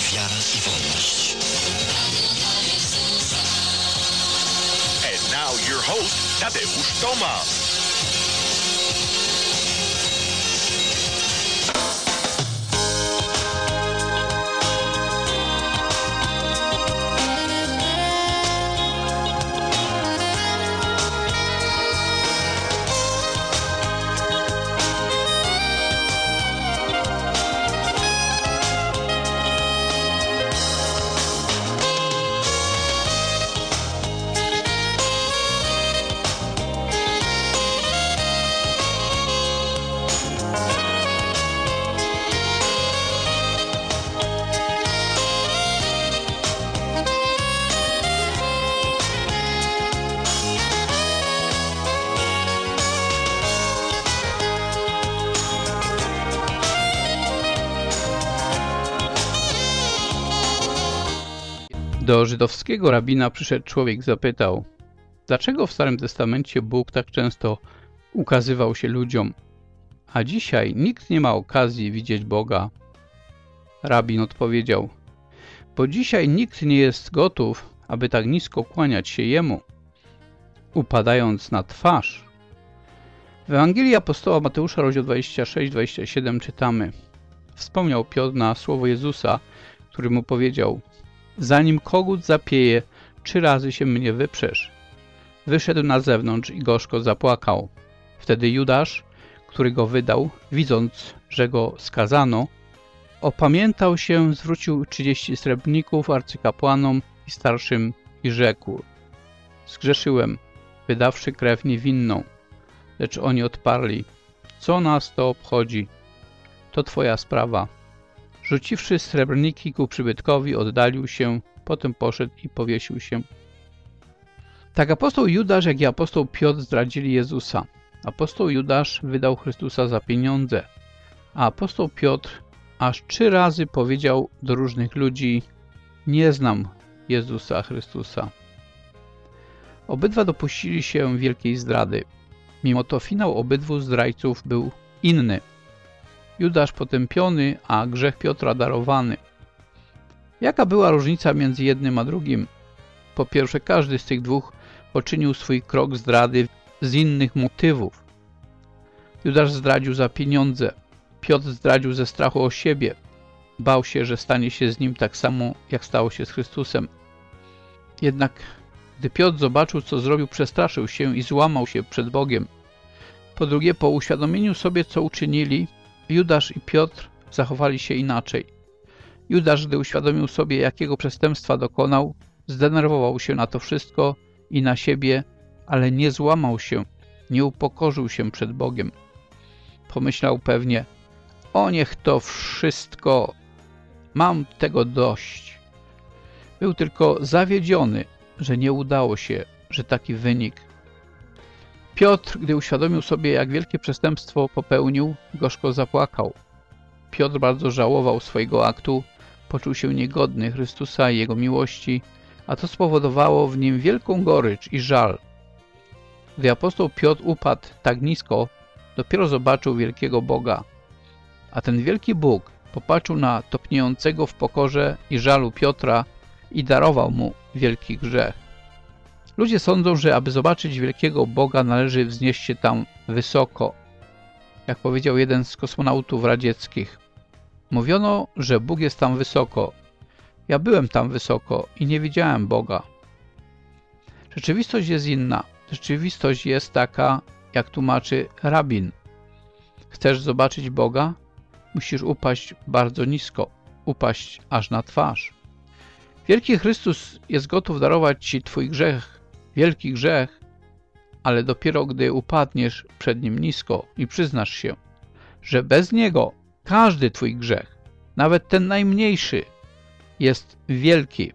wiara i wolność. And now your host, Tadeusz Tomasz. Do żydowskiego rabina przyszedł człowiek i zapytał, dlaczego w Starym Testamencie Bóg tak często ukazywał się ludziom, a dzisiaj nikt nie ma okazji widzieć Boga? Rabin odpowiedział, bo dzisiaj nikt nie jest gotów, aby tak nisko kłaniać się Jemu, upadając na twarz. W Ewangelii apostoła Mateusza, rozdział 26-27 czytamy, wspomniał Piotr na słowo Jezusa, który mu powiedział, zanim kogut zapieje, 3 razy się mnie wyprzesz. Wyszedł na zewnątrz i gorzko zapłakał. Wtedy Judasz, który go wydał, widząc, że go skazano, opamiętał się, zwrócił 30 srebrników arcykapłanom i starszym i rzekł, zgrzeszyłem, wydawszy krew niewinną. Lecz oni odparli, co nas to obchodzi? To twoja sprawa. Rzuciwszy srebrniki ku przybytkowi, oddalił się, potem poszedł i powiesił się. Tak apostoł Judasz, jak i apostoł Piotr zdradzili Jezusa. Apostoł Judasz wydał Chrystusa za pieniądze, a apostoł Piotr aż 3 razy powiedział do różnych ludzi, nie znam Jezusa Chrystusa. Obydwa dopuścili się wielkiej zdrady. Mimo to finał obydwu zdrajców był inny. Judasz potępiony, a grzech Piotra darowany. Jaka była różnica między jednym a drugim? Po pierwsze, każdy z tych dwóch poczynił swój krok zdrady z innych motywów. Judasz zdradził za pieniądze, Piotr zdradził ze strachu o siebie. Bał się, że stanie się z nim tak samo, jak stało się z Chrystusem. Jednak gdy Piotr zobaczył, co zrobił, przestraszył się i złamał się przed Bogiem. Po drugie, po uświadomieniu sobie, co uczynili, Judasz i Piotr zachowali się inaczej. Judasz, gdy uświadomił sobie, jakiego przestępstwa dokonał, zdenerwował się na to wszystko i na siebie, ale nie złamał się, nie upokorzył się przed Bogiem. Pomyślał pewnie, o niech to wszystko, mam tego dość. Był tylko zawiedziony, że nie udało się, że taki wynik. Piotr, gdy uświadomił sobie, jak wielkie przestępstwo popełnił, gorzko zapłakał. Piotr bardzo żałował swojego aktu, poczuł się niegodny Chrystusa i Jego miłości, a to spowodowało w nim wielką gorycz i żal. Gdy apostoł Piotr upadł tak nisko, dopiero zobaczył wielkiego Boga. A ten wielki Bóg popatrzył na topniejącego w pokorze i żalu Piotra i darował mu wielki grzech. Ludzie sądzą, że aby zobaczyć wielkiego Boga, należy wznieść się tam wysoko. Jak powiedział jeden z kosmonautów radzieckich. Mówiono, że Bóg jest tam wysoko. Ja byłem tam wysoko i nie widziałem Boga. Rzeczywistość jest inna. Rzeczywistość jest taka, jak tłumaczy rabin. Chcesz zobaczyć Boga? Musisz upaść bardzo nisko, upaść aż na twarz. Wielki Chrystus jest gotów darować Ci Twój grzech, wielki grzech, ale dopiero gdy upadniesz przed Nim nisko i przyznasz się, że bez Niego każdy Twój grzech, nawet ten najmniejszy, jest wielki.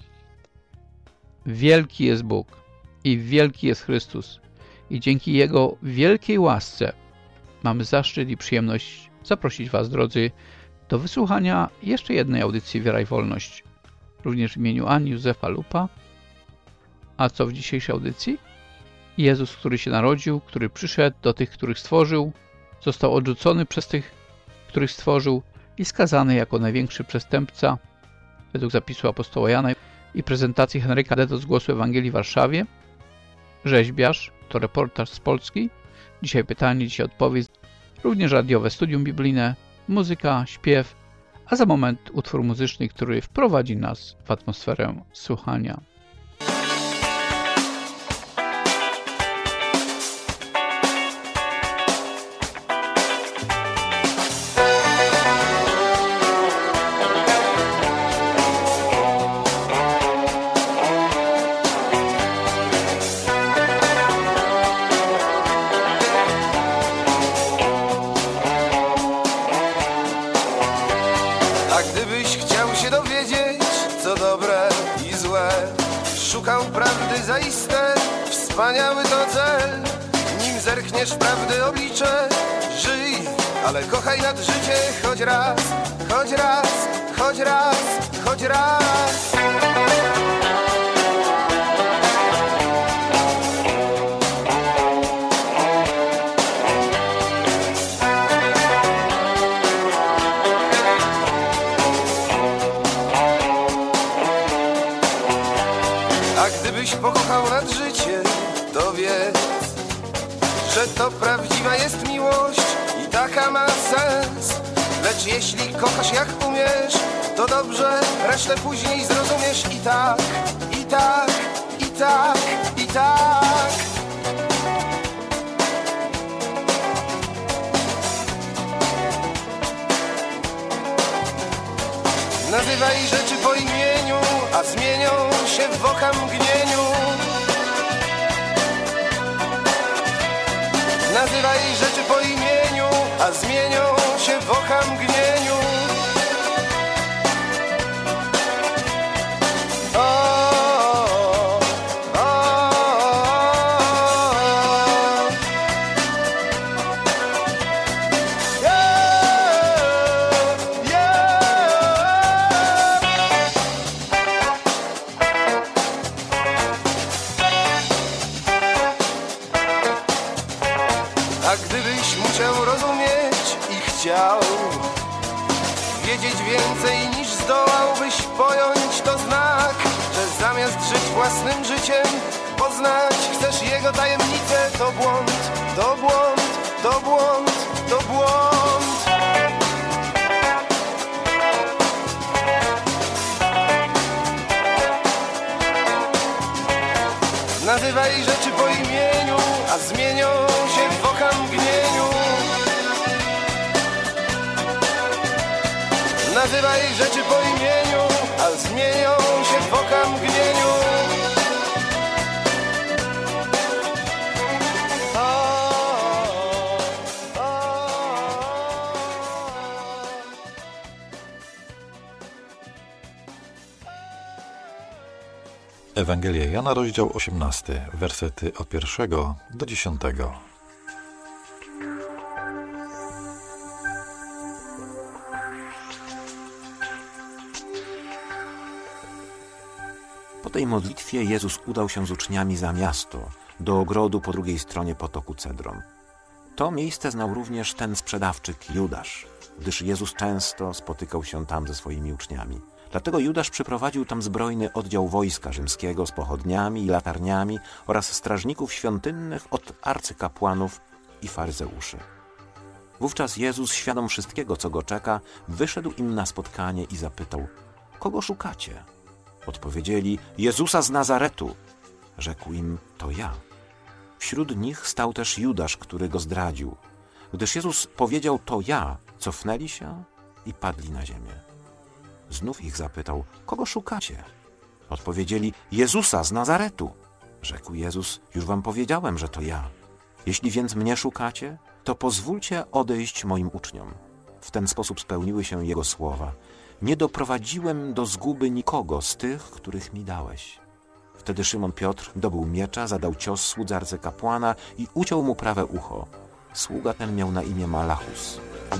Wielki jest Bóg i wielki jest Chrystus i dzięki Jego wielkiej łasce mamy zaszczyt i przyjemność zaprosić Was, drodzy, do wysłuchania jeszcze jednej audycji Wiara i Wolność. Również w imieniu Ani Józefa Lupa. A co w dzisiejszej audycji? Jezus, który się narodził, który przyszedł do tych, których stworzył, został odrzucony przez tych, których stworzył i skazany jako największy przestępca, według zapisu apostoła Jana i prezentacji Henryka Dedo z Głosu Ewangelii w Warszawie. Rzeźbiarz to reportaż z Polski. Dzisiaj pytanie, dzisiaj odpowiedź. Również radiowe studium biblijne, muzyka, śpiew, a za moment utwór muzyczny, który wprowadzi nas w atmosferę słuchania. Wspaniały to cel, nim zerkniesz w prawdy oblicze. Żyj, ale kochaj nad życie, choć raz, choć raz, choć raz, choć raz. A gdybyś pokochał nad życie, to wiedz, że to prawdziwa jest miłość i taka ma sens. Lecz jeśli kochasz jak umiesz, to dobrze, resztę później zrozumiesz. I tak, i tak, i tak, i tak. Nazywaj rzeczy po imieniu, a zmienią się w okamgnieniu. Nazywaj rzeczy po imieniu, a zmienią się w okamgnieniu. A gdybyś musiał rozumieć i chciał wiedzieć więcej niż zdołałbyś pojąć, to znak, że zamiast żyć własnym życiem, poznać chcesz jego tajemnicę. To błąd, to błąd, to błąd, to błąd. Nazywaj rzeczy po imieniu, a zmienią się w okamgnieniu. Nazywaj rzeczy po imieniu, a zmienią się w okamgnieniu. Ewangelia Jana, rozdział 18, wersety od 1 do 10. Po tej modlitwie Jezus udał się z uczniami za miasto, do ogrodu po drugiej stronie potoku Cedron. To miejsce znał również ten sprzedawczyk Judasz, gdyż Jezus często spotykał się tam ze swoimi uczniami. Dlatego Judasz przyprowadził tam zbrojny oddział wojska rzymskiego z pochodniami i latarniami oraz strażników świątynnych od arcykapłanów i faryzeuszy. Wówczas Jezus, świadom wszystkiego, co go czeka, wyszedł im na spotkanie i zapytał: kogo szukacie? Odpowiedzieli: Jezusa z Nazaretu. Rzekł im: to ja. Wśród nich stał też Judasz, który go zdradził. Gdyż Jezus powiedział: to ja, cofnęli się i padli na ziemię. Znów ich zapytał: kogo szukacie? Odpowiedzieli: Jezusa z Nazaretu. Rzekł Jezus: już wam powiedziałem, że to ja. Jeśli więc mnie szukacie, to pozwólcie odejść moim uczniom. W ten sposób spełniły się jego słowa: nie doprowadziłem do zguby nikogo z tych, których mi dałeś. Wtedy Szymon Piotr dobył miecza, zadał cios słudze arcykapłana i uciął mu prawe ucho. Sługa ten miał na imię Malachus.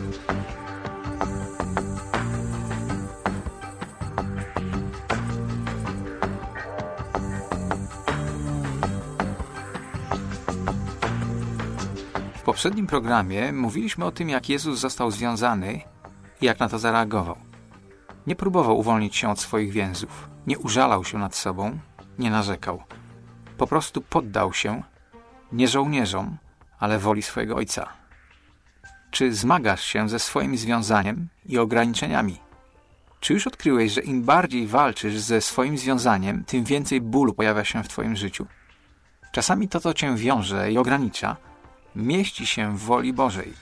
W poprzednim programie mówiliśmy o tym, jak Jezus został związany i jak na to zareagował. Nie próbował uwolnić się od swoich więzów. Nie użalał się nad sobą, nie narzekał. Po prostu poddał się, nie żołnierzom, ale woli swojego Ojca. Czy zmagasz się ze swoim związaniem i ograniczeniami? Czy już odkryłeś, że im bardziej walczysz ze swoim związaniem, tym więcej bólu pojawia się w twoim życiu? Czasami to, co cię wiąże i ogranicza, mieści się w woli Bożej.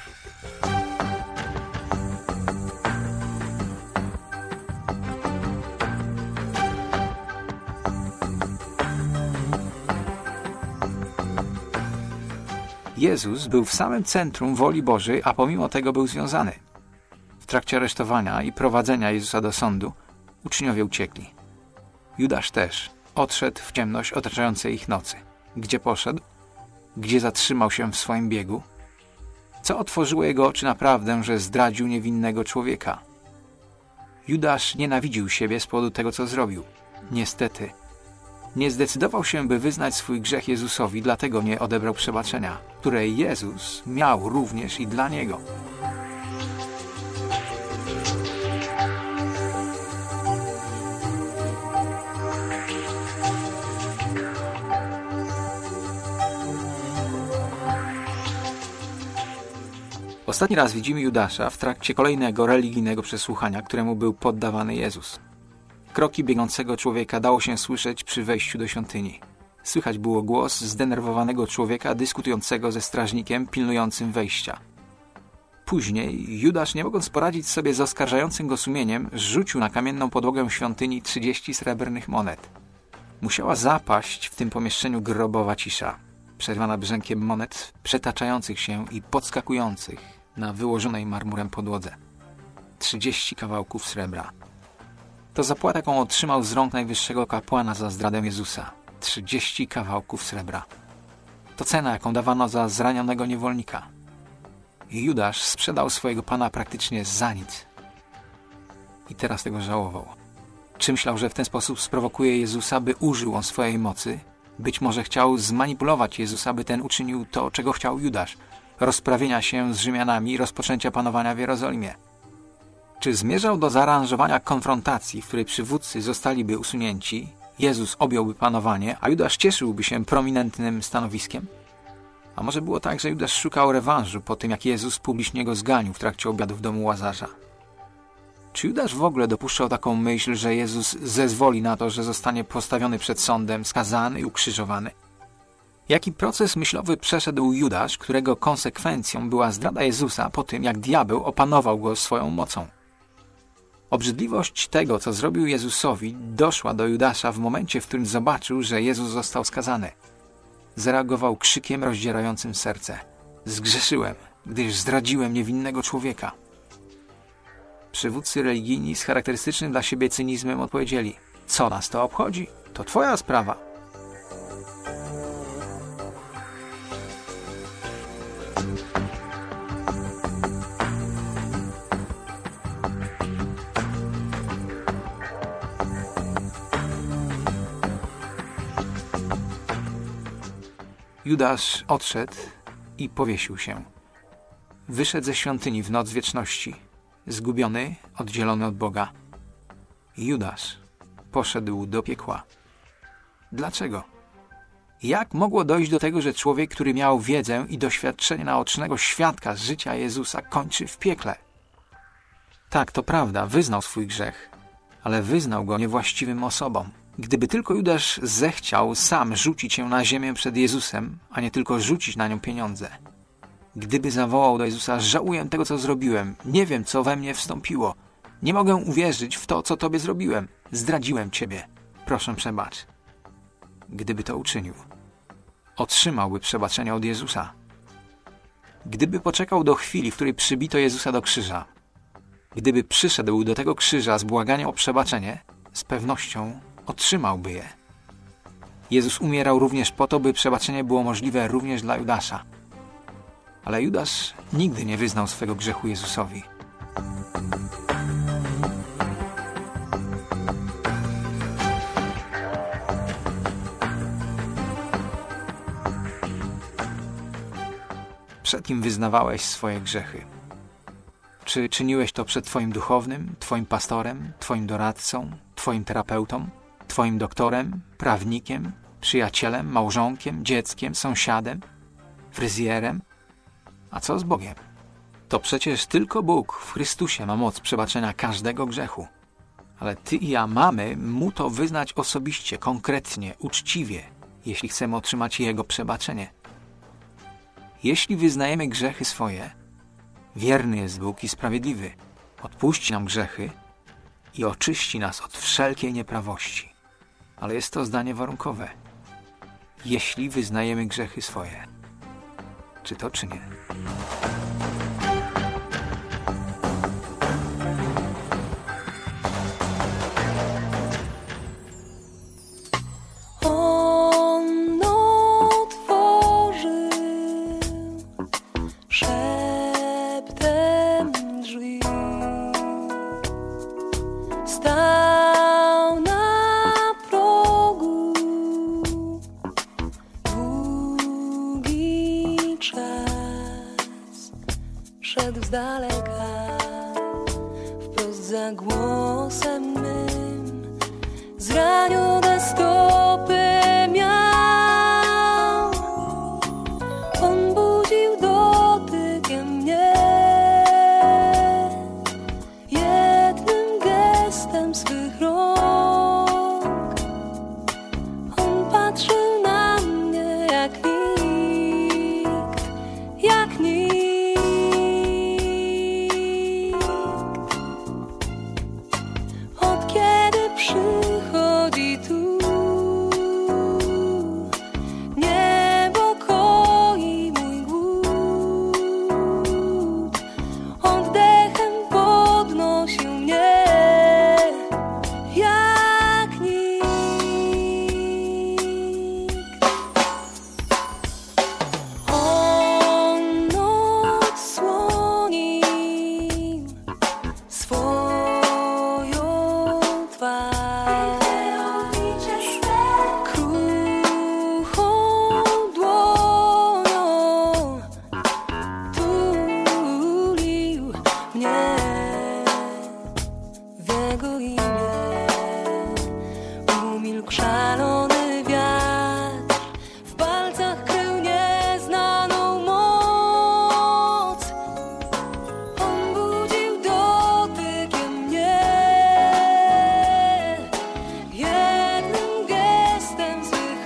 Jezus był w samym centrum woli Bożej, a pomimo tego był związany. W trakcie aresztowania i prowadzenia Jezusa do sądu uczniowie uciekli. Judasz też odszedł w ciemność otaczającej ich nocy. Gdzie poszedł? Gdzie zatrzymał się w swoim biegu? Co otworzyło jego oczy na prawdę, że zdradził niewinnego człowieka? Judasz nienawidził siebie z powodu tego, co zrobił. Niestety, nie zdecydował się, by wyznać swój grzech Jezusowi, dlatego nie odebrał przebaczenia, które Jezus miał również i dla niego. Ostatni raz widzimy Judasza w trakcie kolejnego religijnego przesłuchania, któremu był poddawany Jezus. Kroki biegnącego człowieka dało się słyszeć przy wejściu do świątyni. Słychać było głos zdenerwowanego człowieka dyskutującego ze strażnikiem pilnującym wejścia. Później Judasz, nie mogąc poradzić sobie z oskarżającym go sumieniem, rzucił na kamienną podłogę świątyni 30 srebrnych monet. Musiała zapaść w tym pomieszczeniu grobowa cisza, przerwana brzękiem monet przetaczających się i podskakujących na wyłożonej marmurem podłodze. 30 kawałków srebra. To zapłata, jaką otrzymał z rąk najwyższego kapłana za zdradę Jezusa. 30 kawałków srebra. To cena, jaką dawano za zranionego niewolnika. I Judasz sprzedał swojego Pana praktycznie za nic. I teraz tego żałował. Czy myślał, że w ten sposób sprowokuje Jezusa, by użył on swojej mocy? Być może chciał zmanipulować Jezusa, by ten uczynił to, czego chciał Judasz. Rozprawienia się z Rzymianami i rozpoczęcia panowania w Jerozolimie. Czy zmierzał do zaaranżowania konfrontacji, w której przywódcy zostaliby usunięci, Jezus objąłby panowanie, a Judasz cieszyłby się prominentnym stanowiskiem? A może było tak, że Judasz szukał rewanżu po tym, jak Jezus publicznie go zganił w trakcie obiadu w domu Łazarza? Czy Judasz w ogóle dopuszczał taką myśl, że Jezus zezwoli na to, że zostanie postawiony przed sądem, skazany i ukrzyżowany? Jaki proces myślowy przeszedł Judasz, którego konsekwencją była zdrada Jezusa po tym, jak diabeł opanował go swoją mocą? Obrzydliwość tego, co zrobił Jezusowi, doszła do Judasza w momencie, w którym zobaczył, że Jezus został skazany. Zareagował krzykiem rozdzierającym serce. Zgrzeszyłem, gdyż zdradziłem niewinnego człowieka. Przywódcy religijni z charakterystycznym dla siebie cynizmem odpowiedzieli: co nas to obchodzi? To twoja sprawa. Judasz odszedł i powiesił się. Wyszedł ze świątyni w noc wieczności, zgubiony, oddzielony od Boga. Judasz poszedł do piekła. Dlaczego? Jak mogło dojść do tego, że człowiek, który miał wiedzę i doświadczenie naocznego świadka z życia Jezusa, kończy w piekle? Tak, to prawda, wyznał swój grzech, ale wyznał go niewłaściwym osobom. Gdyby tylko Judasz zechciał sam rzucić się na ziemię przed Jezusem, a nie tylko rzucić na nią pieniądze. Gdyby zawołał do Jezusa: żałuję tego, co zrobiłem, nie wiem, co we mnie wstąpiło, nie mogę uwierzyć w to, co Tobie zrobiłem, zdradziłem Ciebie, proszę przebacz. Gdyby to uczynił, otrzymałby przebaczenie od Jezusa. Gdyby poczekał do chwili, w której przybito Jezusa do krzyża, gdyby przyszedł do tego krzyża z błaganiem o przebaczenie, z pewnością otrzymałby je. Jezus umierał również po to, by przebaczenie było możliwe również dla Judasza. Ale Judasz nigdy nie wyznał swego grzechu Jezusowi. Przed kim wyznawałeś swoje grzechy? Czy czyniłeś to przed Twoim duchownym, Twoim pastorem, Twoim doradcą, Twoim terapeutą, Twoim doktorem, prawnikiem, przyjacielem, małżonkiem, dzieckiem, sąsiadem, fryzjerem? A co z Bogiem? To przecież tylko Bóg w Chrystusie ma moc przebaczenia każdego grzechu. Ale Ty i ja mamy Mu to wyznać osobiście, konkretnie, uczciwie, jeśli chcemy otrzymać Jego przebaczenie. Jeśli wyznajemy grzechy swoje, wierny jest Bóg i sprawiedliwy. Odpuści nam grzechy i oczyści nas od wszelkiej nieprawości. Ale jest to zdanie warunkowe. Jeśli wyznajemy grzechy swoje. Czy to, czy nie? Z daleka, wprost za głosem mym, zranione stopy miał. On budził dotykiem mnie, jednym gestem swych rąk. On patrzył na mnie jak nikt, jak nikt. Przychodzi tu, niepokoi mój głód, oddechem podnosi mnie jak nikt. On odsłonił swoją twarz. Szalony wiatr w palcach krył nieznaną moc. On budził dotykiem mnie, jednym gestem swych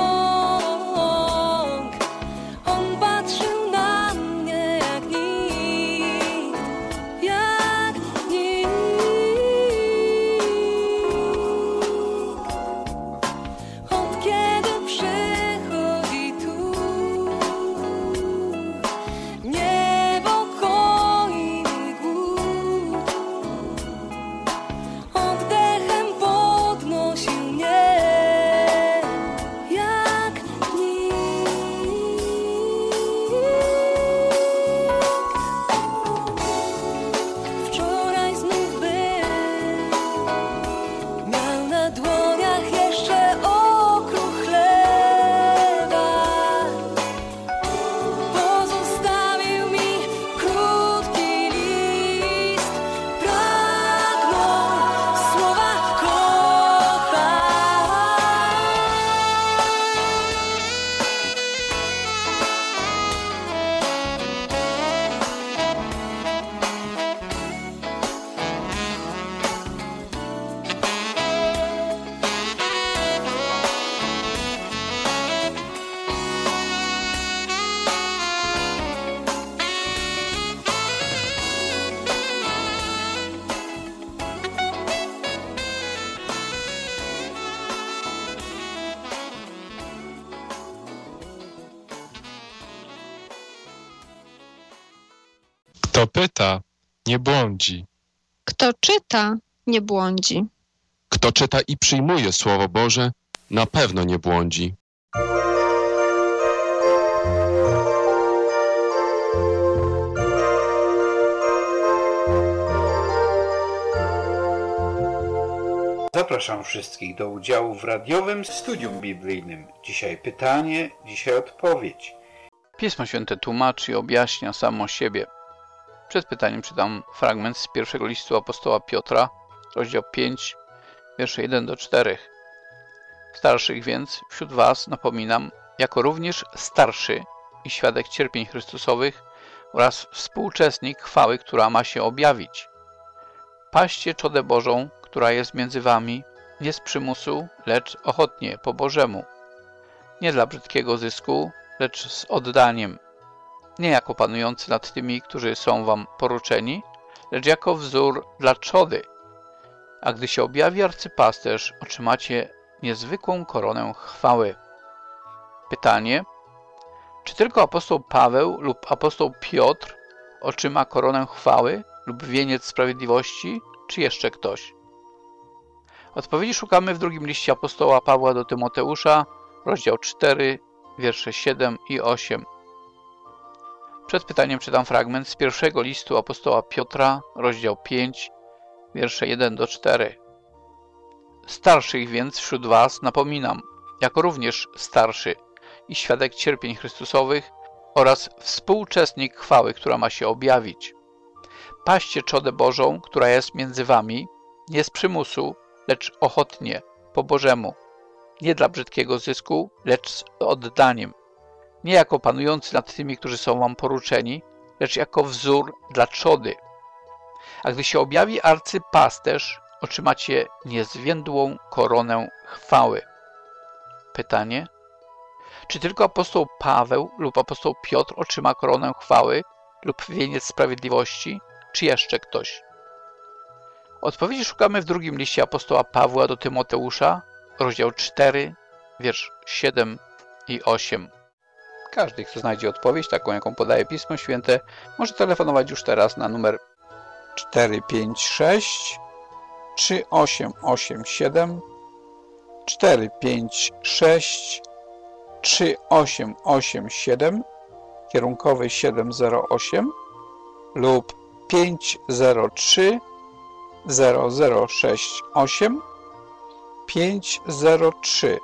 rąk. On patrzył na mnie jak nikt, jak nikt. Kto pyta, nie błądzi. Kto czyta, nie błądzi. Kto czyta i przyjmuje Słowo Boże, na pewno nie błądzi. Zapraszam wszystkich do udziału w radiowym studium biblijnym. Dzisiaj pytanie, dzisiaj odpowiedź. Pismo Święte tłumaczy i objaśnia samo siebie. Przed pytaniem czytam fragment z pierwszego listu apostoła Piotra, rozdział 5, wiersze 1-4. Starszych więc wśród was napominam, jako również starszy i świadek cierpień Chrystusowych oraz współuczestnik chwały, która ma się objawić. Paście czodę Bożą, która jest między wami, nie z przymusu, lecz ochotnie, po Bożemu. Nie dla brzydkiego zysku, lecz z oddaniem. Nie jako panujący nad tymi, którzy są wam poruczeni, lecz jako wzór dla trzody. A gdy się objawi arcypasterz, otrzymacie niezwykłą koronę chwały. Pytanie: czy tylko apostoł Paweł lub apostoł Piotr otrzyma koronę chwały lub wieniec sprawiedliwości, czy jeszcze ktoś? Odpowiedzi szukamy w drugim liście apostoła Pawła do Tymoteusza, rozdział 4, wiersze 7 i 8. Przed pytaniem czytam fragment z pierwszego listu apostoła Piotra, rozdział 5, wiersze 1-4. Starszych więc wśród was napominam, jako również starszy i świadek cierpień Chrystusowych oraz współuczestnik chwały, która ma się objawić. Paście czodę Bożą, która jest między wami, nie z przymusu, lecz ochotnie, po Bożemu. Nie dla brzydkiego zysku, lecz z oddaniem. Nie jako panujący nad tymi, którzy są wam poruczeni, lecz jako wzór dla trzody. A gdy się objawi arcypasterz, otrzymacie niezwiędłą koronę chwały. Pytanie: czy tylko apostoł Paweł lub apostoł Piotr otrzyma koronę chwały lub wieniec sprawiedliwości, czy jeszcze ktoś? Odpowiedzi szukamy w drugim liście apostoła Pawła do Tymoteusza, rozdział 4, wiersz 7 i 8. Każdy, kto znajdzie odpowiedź, taką jaką podaje Pismo Święte, może telefonować już teraz na numer 456 3887 456 3887 kierunkowy 708 lub 503 0068 503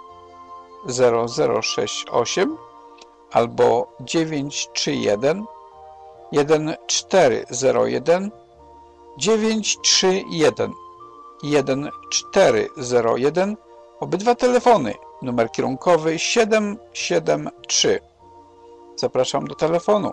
0068 albo 931 1401 931 1401. Obydwa telefony, numer kierunkowy 773. Zapraszam do telefonu.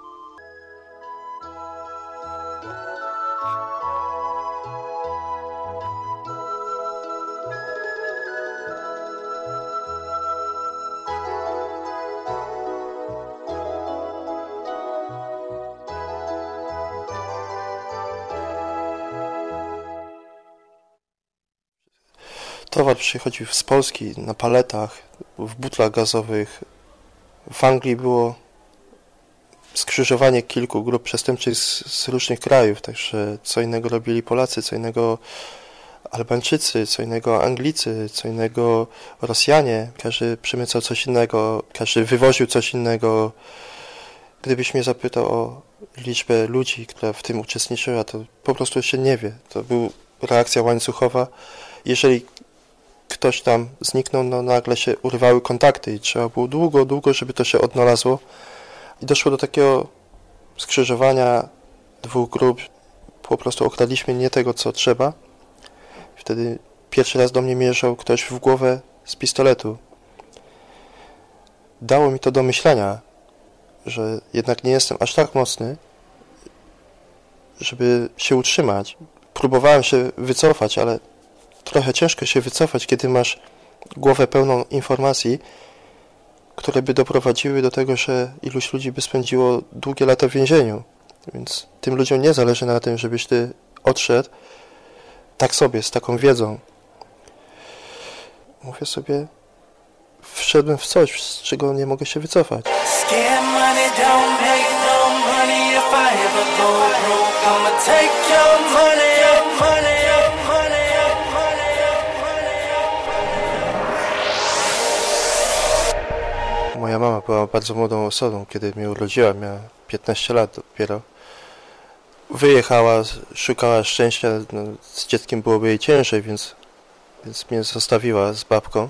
Towar przychodził z Polski na paletach, w butlach gazowych. W Anglii było skrzyżowanie kilku grup przestępczych z różnych krajów, także co innego robili Polacy, co innego Albańczycy, co innego Anglicy, co innego Rosjanie. Każdy przemycał coś innego, każdy wywoził coś innego. Gdybyś mnie zapytał o liczbę ludzi, która w tym uczestniczyła, to po prostu się nie wie. To była reakcja łańcuchowa. Jeżeli ktoś tam zniknął, no nagle się urwały kontakty i trzeba było długo, żeby to się odnalazło. I doszło do takiego skrzyżowania dwóch grup. Po prostu okradliśmy nie tego, co trzeba. Wtedy pierwszy raz do mnie mierzał ktoś w głowę z pistoletu. Dało mi to do myślenia, że jednak nie jestem aż tak mocny, żeby się utrzymać. Próbowałem się wycofać, ale trochę ciężko się wycofać, kiedy masz głowę pełną informacji, które by doprowadziły do tego, że iluś ludzi by spędziło długie lata w więzieniu. Więc tym ludziom nie zależy na tym, żebyś ty odszedł tak sobie, z taką wiedzą. Mówię sobie, wszedłem w coś, z czego nie mogę się wycofać. Moja mama była bardzo młodą osobą, kiedy mnie urodziła, miała 15 lat dopiero. Wyjechała, szukała szczęścia, no, z dzieckiem byłoby jej ciężej, więc mnie zostawiła z babką.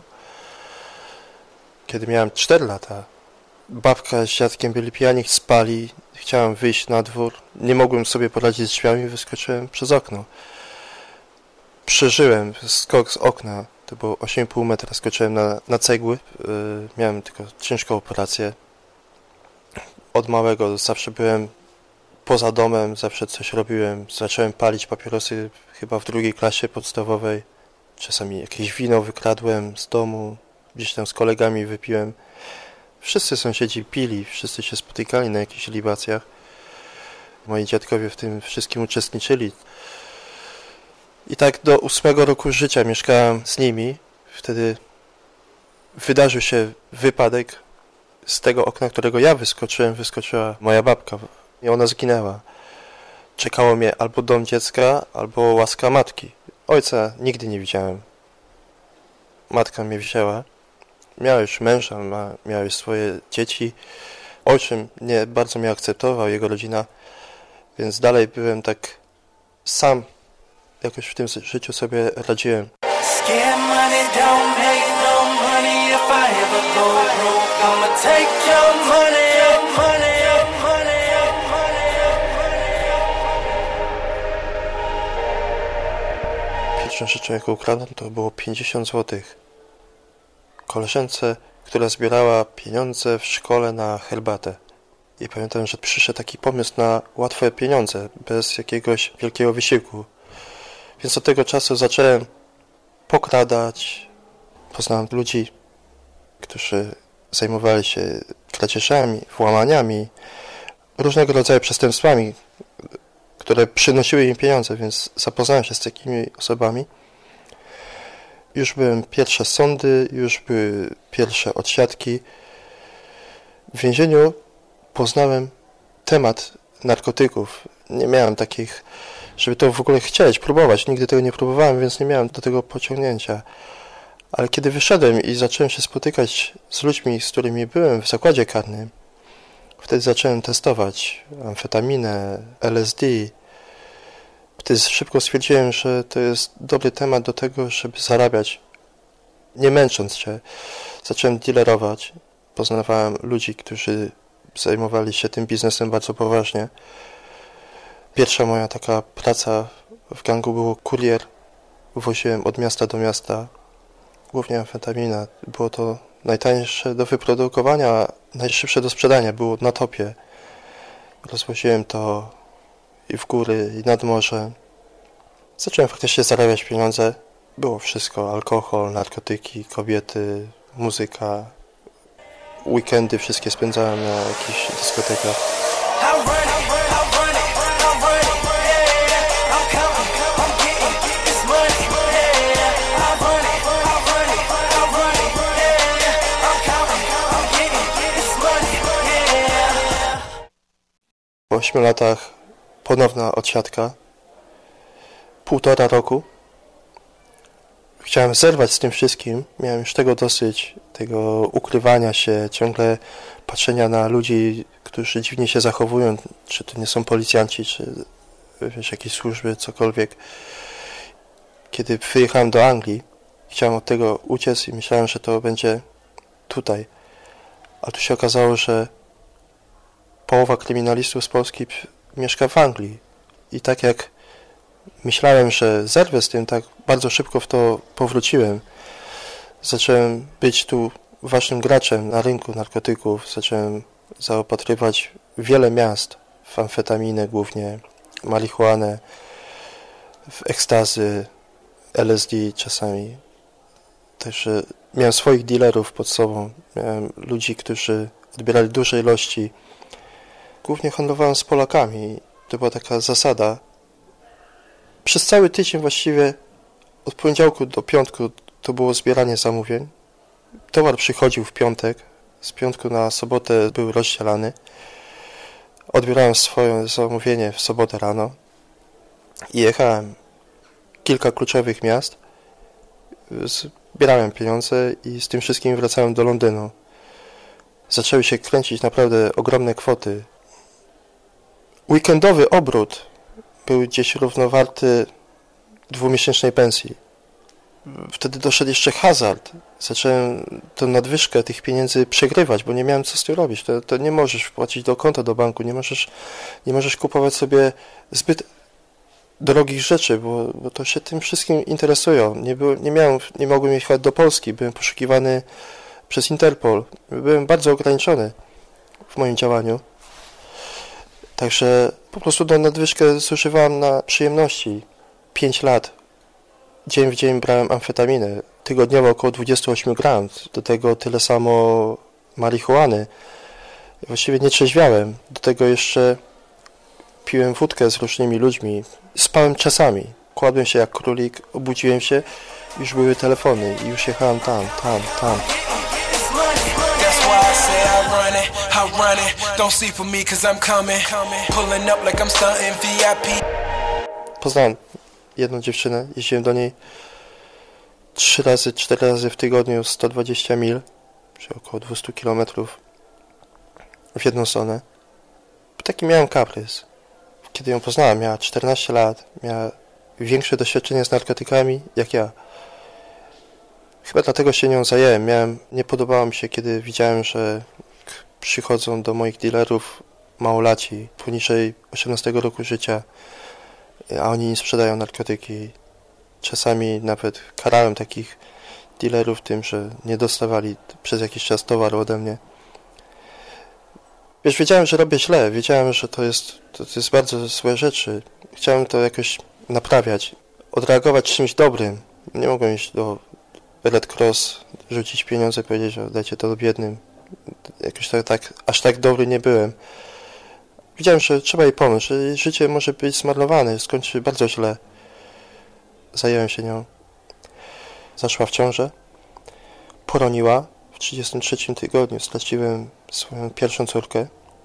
Kiedy miałem 4 lata, babka z dziadkiem byli pijani, spali, Chciałem wyjść na dwór, nie mogłem sobie poradzić z drzwiami, wyskoczyłem przez okno. Przeżyłem skok z okna, to było 8,5 metra, skoczyłem na cegły. Miałem tylko ciężką operację. Od małego zawsze byłem poza domem, zawsze coś robiłem. Zacząłem palić papierosy chyba w 2. klasie podstawowej. Czasami jakieś wino wykradłem z domu, gdzieś tam z kolegami wypiłem. Wszyscy sąsiedzi pili, wszyscy się spotykali na jakichś libacjach. Moi dziadkowie w tym wszystkim uczestniczyli. I tak do 8 roku życia mieszkałem z nimi. Wtedy wydarzył się wypadek. Z tego okna, którego ja wyskoczyłem, wyskoczyła moja babka i ona zginęła. Czekało mnie albo dom dziecka, albo łaska matki. Ojca nigdy nie widziałem. Matka mnie wzięła. Miała już męża, miała już swoje dzieci. Ojczym nie bardzo mnie akceptował, jego rodzina, więc dalej byłem tak sam. Jakoś w tym życiu sobie radziłem. Pierwszą rzeczą, jaką ukradłem, to było 50 zł. Koleżance, która zbierała pieniądze w szkole na herbatę. I pamiętam, że przyszedł taki pomysł na łatwe pieniądze, bez jakiegoś wielkiego wysiłku. Więc od tego czasu zacząłem pokradać. Poznałem ludzi, którzy zajmowali się kradzieżami, włamaniami, różnego rodzaju przestępstwami, które przynosiły im pieniądze, więc zapoznałem się z takimi osobami. Już były pierwsze sądy, już były pierwsze odsiadki. W więzieniu poznałem temat narkotyków. Nie miałem takich, żeby to w ogóle chcieć, próbować. Nigdy tego nie próbowałem, więc nie miałem do tego pociągnięcia. Ale kiedy wyszedłem i zacząłem się spotykać z ludźmi, z którymi byłem w zakładzie karnym, wtedy zacząłem testować amfetaminę, LSD. Wtedy szybko stwierdziłem, że to jest dobry temat do tego, żeby zarabiać, nie męcząc się. Zacząłem dealerować. Poznawałem ludzi, którzy zajmowali się tym biznesem bardzo poważnie. Pierwsza moja taka praca w gangu było kurier. Woziłem od miasta do miasta, głównie amfetamina. Było to najtańsze do wyprodukowania, najszybsze do sprzedania. Było na topie. Rozwoziłem to i w góry, i nad morze. Zacząłem faktycznie zarabiać pieniądze. Było wszystko. Alkohol, narkotyki, kobiety, muzyka. Weekendy wszystkie spędzałem na jakichś dyskotekach. Po 8 latach ponowna odsiadka. 1,5 roku. Chciałem zerwać z tym wszystkim. Miałem już tego dosyć, tego ukrywania się, ciągle patrzenia na ludzi, którzy dziwnie się zachowują, czy to nie są policjanci, czy jakieś służby, cokolwiek. Kiedy wyjechałem do Anglii, chciałem od tego uciec i myślałem, że to będzie tutaj. A tu się okazało, że połowa kryminalistów z Polski mieszka w Anglii. I tak jak myślałem, że zerwę z tym, tak bardzo szybko w to powróciłem. Zacząłem być tu ważnym graczem na rynku narkotyków. Zacząłem zaopatrywać wiele miast w amfetaminę głównie, marihuanę, w ekstazy, LSD czasami. Także miałem swoich dealerów pod sobą. Miałem ludzi, którzy odbierali duże ilości. Głównie handlowałem z Polakami. To była taka zasada. Przez cały tydzień właściwie od poniedziałku do piątku to było zbieranie zamówień. Towar przychodził w piątek. Z piątku na sobotę był rozdzielany. Odbierałem swoje zamówienie w sobotę rano i jechałem kilka kluczowych miast. Zbierałem pieniądze i z tym wszystkim wracałem do Londynu. Zaczęły się kręcić naprawdę ogromne kwoty. Weekendowy obrót był gdzieś równowarty 2-miesięcznej pensji. wtedy doszedł jeszcze hazard. Zacząłem tę nadwyżkę tych pieniędzy przegrywać, bo nie miałem co z tym robić. To nie możesz wpłacić do konta do banku, nie możesz kupować sobie zbyt drogich rzeczy, bo to się tym wszystkim interesują. Nie mogłem jechać do Polski, byłem poszukiwany przez Interpol. Byłem bardzo ograniczony w moim działaniu. Także po prostu tę nadwyżkę zużywałem na przyjemności. 5 lat. Dzień w dzień brałem amfetaminę. Tygodniowo około 28 gram. Do tego tyle samo marihuany. Właściwie nie trzeźwiałem. Do tego jeszcze piłem wódkę z różnymi ludźmi. Spałem czasami. Kładłem się jak królik, obudziłem się, już były telefony i już jechałem tam. Poznałem jedną dziewczynę, jeździłem do niej 3-4 razy w tygodniu 120 mil, czyli około 200 km w jedną stronę. Taki miałem kaprys. Kiedy ją poznałem, miała 14 lat, miała większe doświadczenie z narkotykami jak ja. Chyba dlatego się nią zajęłem. Nie podobało mi się, kiedy widziałem, że przychodzą do moich dealerów małolaci poniżej 18 roku życia, a oni nie sprzedają narkotyki. Czasami nawet karałem takich dealerów tym, że nie dostawali przez jakiś czas towaru ode mnie. Wiesz, wiedziałem, że robię źle, wiedziałem, że to jest bardzo złe rzeczy. Chciałem to jakoś naprawiać, odreagować czymś dobrym. Nie mogłem iść do Red Cross, rzucić pieniądze, powiedzieć, że dajcie to biednym. Jakoś aż tak dobry nie byłem. Widziałem, że trzeba jej pomóc, że życie może być zmarnowane, skończy się bardzo źle. Zająłem się nią. Zaszła w ciążę. Poroniła. W 33 tygodniu straciłem swoją pierwszą córkę.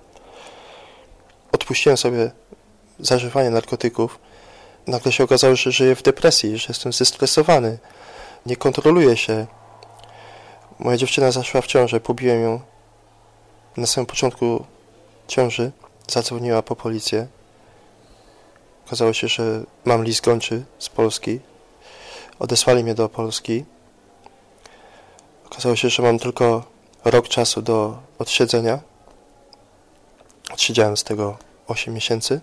Odpuściłem sobie zażywanie narkotyków. Nagle się okazało, że żyję w depresji, że jestem zestresowany. Nie kontroluję się. Moja dziewczyna zaszła w ciążę, pobiłem ją na samym początku ciąży. Zadzwoniła po policję. Okazało się, że mam list gończy z Polski. Odesłali mnie do Polski. Okazało się, że mam tylko rok czasu do odsiedzenia. Odsiedziałem z tego 8 miesięcy.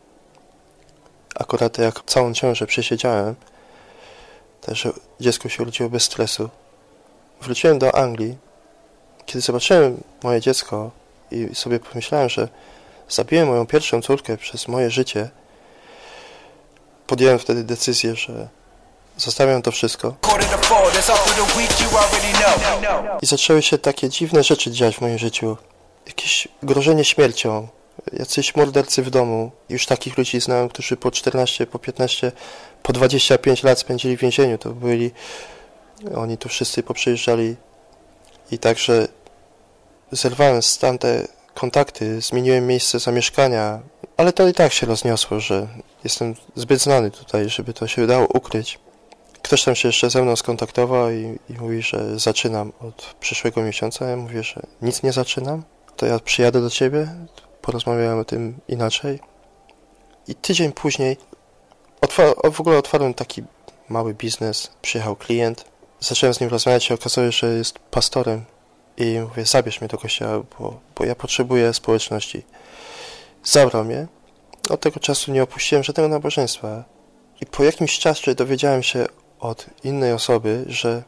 Akurat jak całą ciążę przesiedziałem, także dziecko się urodziło bez stresu. Wróciłem do Anglii. Kiedy zobaczyłem moje dziecko i sobie pomyślałem, że zabiłem moją pierwszą córkę przez moje życie, podjąłem wtedy decyzję, że zostawiam to wszystko. I zaczęły się takie dziwne rzeczy dziać w moim życiu. Jakieś grożenie śmiercią. Jacyś mordercy w domu. Już takich ludzi znałem, którzy po 14, po 15, po 25 lat spędzili w więzieniu. To byli... Oni tu wszyscy poprzejeżdżali. I także zerwałem z tamte kontakty, zmieniłem miejsce zamieszkania. Ale to i tak się rozniosło, że jestem zbyt znany tutaj, żeby to się dało ukryć. Ktoś tam się jeszcze ze mną skontaktował i mówi, że zaczynam od przyszłego miesiąca. Ja mówię, że nic nie zaczynam. To ja przyjadę do ciebie, porozmawiałem o tym inaczej. I tydzień później w ogóle otwarłem taki mały biznes. Przyjechał klient. Zacząłem z nim rozmawiać i okazało się, że jest pastorem. I mówię, zabierz mnie do kościoła, bo ja potrzebuję społeczności. Zabrał mnie. Od tego czasu nie opuściłem żadnego nabożeństwa. I po jakimś czasie dowiedziałem się od innej osoby, że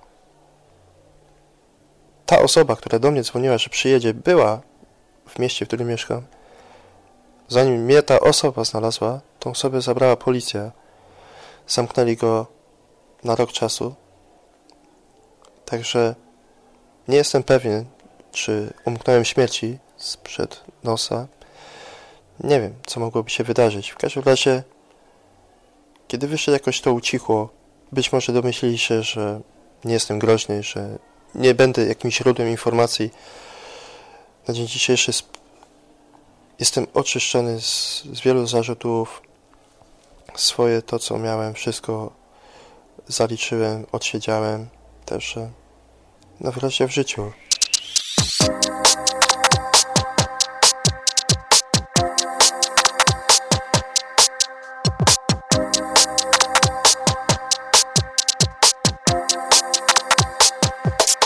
ta osoba, która do mnie dzwoniła, że przyjedzie, była w mieście, w którym mieszkam. Zanim mnie ta osoba znalazła, tą osobę zabrała policja. Zamknęli go na rok czasu. Także nie jestem pewien, czy umknąłem śmierci sprzed nosa. Nie wiem, co mogłoby się wydarzyć. W każdym razie, kiedy wyszedł, jakoś to ucichło. Być może domyślili się, że nie jestem groźny, że nie będę jakimś źródłem informacji. Na dzień dzisiejszy jestem oczyszczony z wielu zarzutów. Swoje to, co miałem, wszystko zaliczyłem, odsiedziałem. Także na wreszcie w życiu.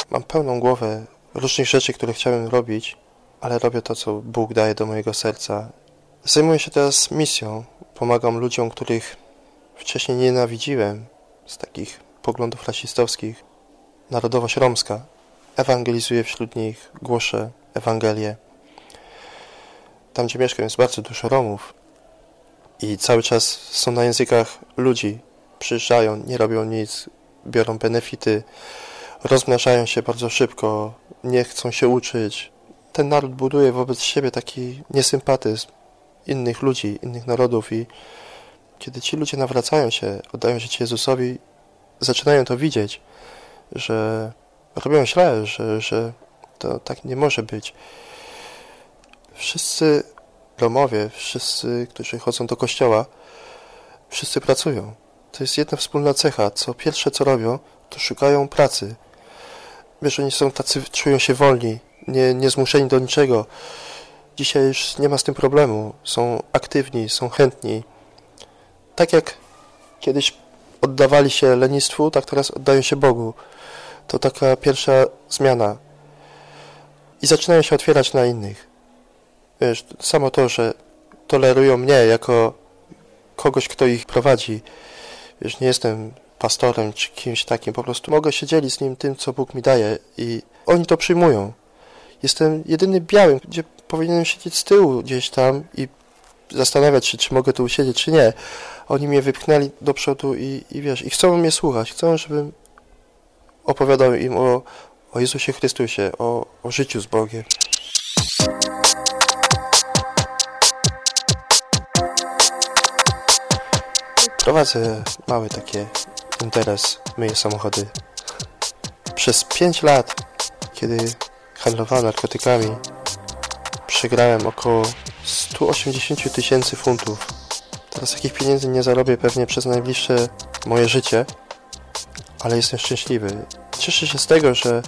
Mam pełną głowę różnych rzeczy, które chciałem robić, ale robię to, co Bóg daje do mojego serca. Zajmuję się teraz misją. Pomagam ludziom, których wcześniej nienawidziłem, z takich poglądów rasistowskich. Narodowość romska. Ewangelizuję wśród nich, głoszę Ewangelię. Tam, gdzie mieszkam, jest bardzo dużo Romów i cały czas są na językach ludzi. Przyjeżdżają, nie robią nic, biorą benefity, rozmnażają się bardzo szybko, nie chcą się uczyć. Ten naród buduje wobec siebie taki niesympatyzm innych ludzi, innych narodów i kiedy ci ludzie nawracają się, oddają życie Jezusowi, zaczynają to widzieć, że robią źle, że to tak nie może być. Wszyscy Romowie, wszyscy, którzy chodzą do kościoła, wszyscy pracują. To jest jedna wspólna cecha. Pierwsze co robią, to szukają pracy. Wiesz, oni są tacy, czują się wolni, nie zmuszeni do niczego. Dzisiaj już nie ma z tym problemu. Są aktywni, są chętni. Tak jak kiedyś oddawali się lenistwu, tak teraz oddają się Bogu. To taka pierwsza zmiana. I zaczynają się otwierać na innych. Wiesz, samo to, że tolerują mnie jako kogoś, kto ich prowadzi. Wiesz, nie jestem pastorem czy kimś takim. Po prostu mogę się dzielić z nim tym, co Bóg mi daje i oni to przyjmują. Jestem jedyny białym, gdzie powinienem siedzieć z tyłu gdzieś tam i zastanawiać się, czy mogę tu usiedzieć, czy nie. Oni mnie wypchnęli do przodu i wiesz, i chcą mnie słuchać. Chcą, żebym opowiadał im o Jezusie Chrystusie, o życiu z Bogiem. Prowadzę mały taki interes, myję samochody. Przez 5 lat, kiedy handlowałem narkotykami, przegrałem około 180 000 funtów. Teraz takich pieniędzy nie zarobię pewnie przez najbliższe moje życie, ale jestem szczęśliwy. Cieszę się z tego, że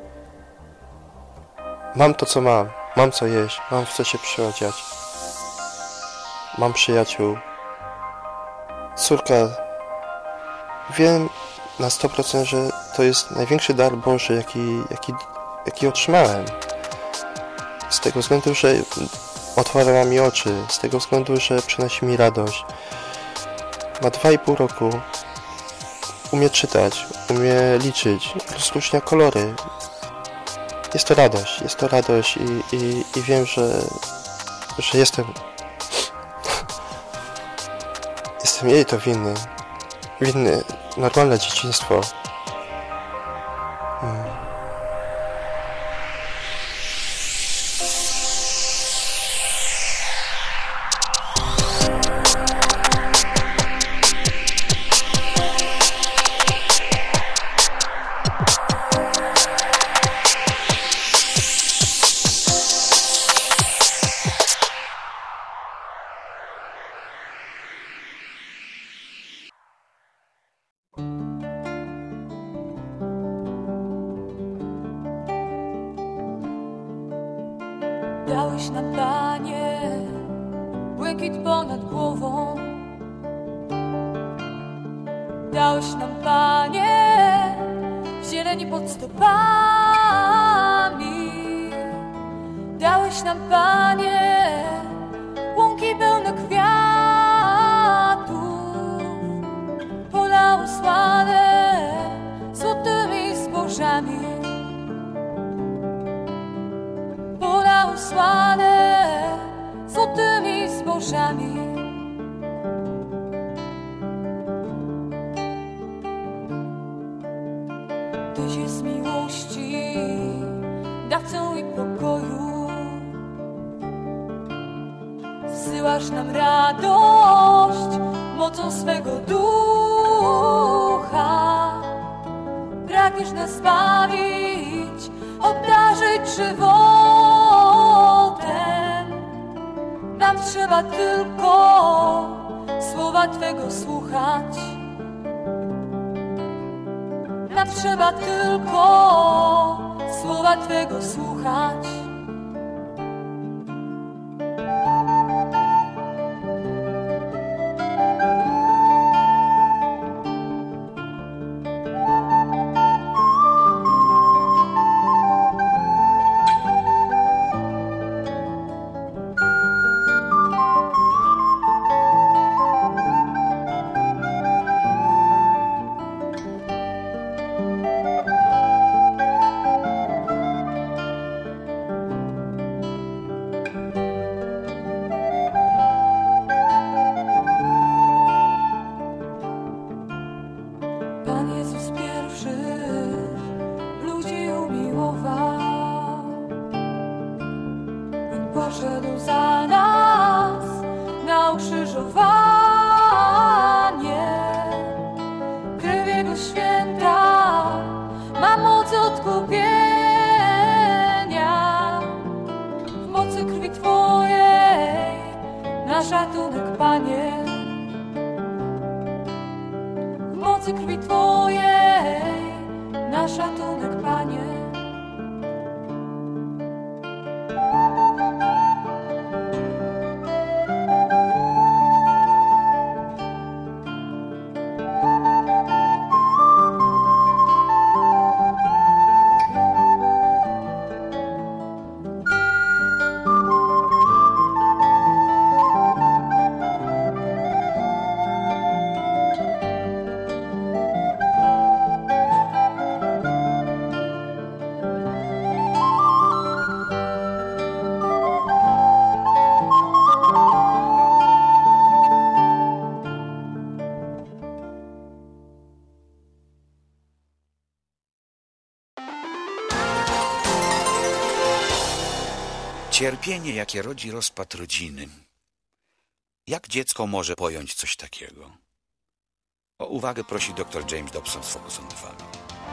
mam to, co mam co jeść, mam w co się przyodziać, mam przyjaciół. Córka, wiem na 100%, że to jest największy dar Boży, jaki otrzymałem. Z tego względu, że otwarła mi oczy, z tego względu, że przynosi mi radość. Ma 2,5 roku, umie czytać, umie liczyć, rozróżnia kolory. Jest to radość i wiem, że jestem jej to winny normalne dzieciństwo. Dałeś nam, Panie, błękit ponad głową. Dałeś nam, Panie, zieleni pod stopami. Dałeś nam, Panie, łąki pełne kwiatów, pola usłane złotymi zbożami. Usłane złotymi zbożami. Tyś jest miłości, dawcą i pokoju. Zsyłasz nam radość mocą swego ducha. Pragniesz nas zbawić, obdarzyć żywotem. Nam trzeba tylko słowa Twego słuchać. Nam trzeba tylko słowa Twego słuchać. nasz ratunek, Panie. Cierpienie, jakie rodzi rozpad rodziny. Jak dziecko może pojąć coś takiego? O uwagę prosi dr James Dobson z Focus on the Family.